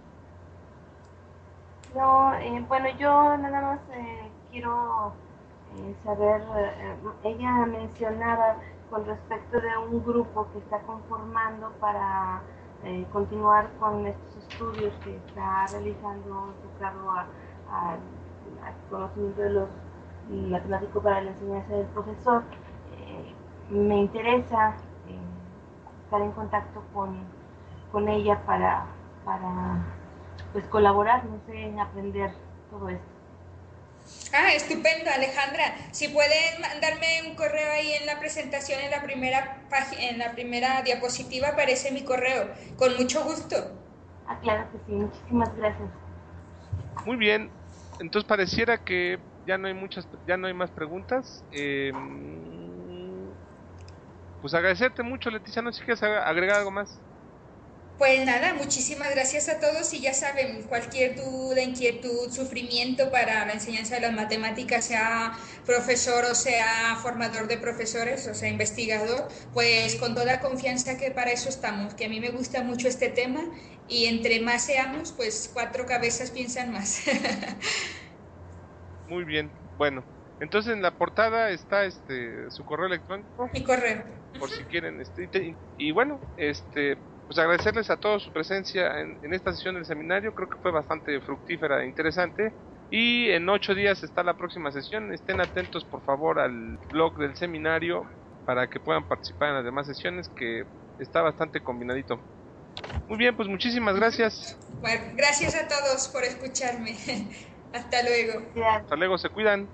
No, eh, bueno, yo nada más eh, quiero eh, saber, eh, ella mencionaba con respecto de un grupo que está conformando para eh, continuar con estos estudios que está realizando enfocado a, a, al conocimiento de los matemáticos para la enseñanza del profesor. Eh, me interesa eh, estar en contacto con, con ella para, para pues colaborar, no sé, en aprender todo esto. Ah, estupendo, Alejandra. Si pueden mandarme un correo ahí en la presentación, en la primera página, en la primera diapositiva aparece mi correo, con mucho gusto. Ah, claro que sí, muchísimas gracias. Muy bien, entonces pareciera que ya no hay muchas, ya no hay más preguntas. Eh, pues agradecerte mucho, Leticia, no sé si quieres agregar algo más. Pues nada, muchísimas gracias a todos y ya saben, cualquier duda, inquietud, sufrimiento para la enseñanza de las matemáticas, sea profesor o sea formador de profesores o sea investigador, pues con toda confianza que para eso estamos, que a mí me gusta mucho este tema y entre más seamos, pues cuatro cabezas piensan más. Muy bien, bueno, entonces en la portada está este su correo electrónico, Mi correo. por si quieren, este, y, te- y bueno, este, pues agradecerles a todos su presencia en, en esta sesión del seminario, creo que fue bastante fructífera e interesante, y en ocho días está la próxima sesión, estén atentos por favor al blog del seminario para que puedan participar en las demás sesiones, que está bastante combinadito. Muy bien, pues muchísimas gracias. Bueno, gracias a todos por escucharme. Hasta luego. Gracias. Hasta luego, se cuidan.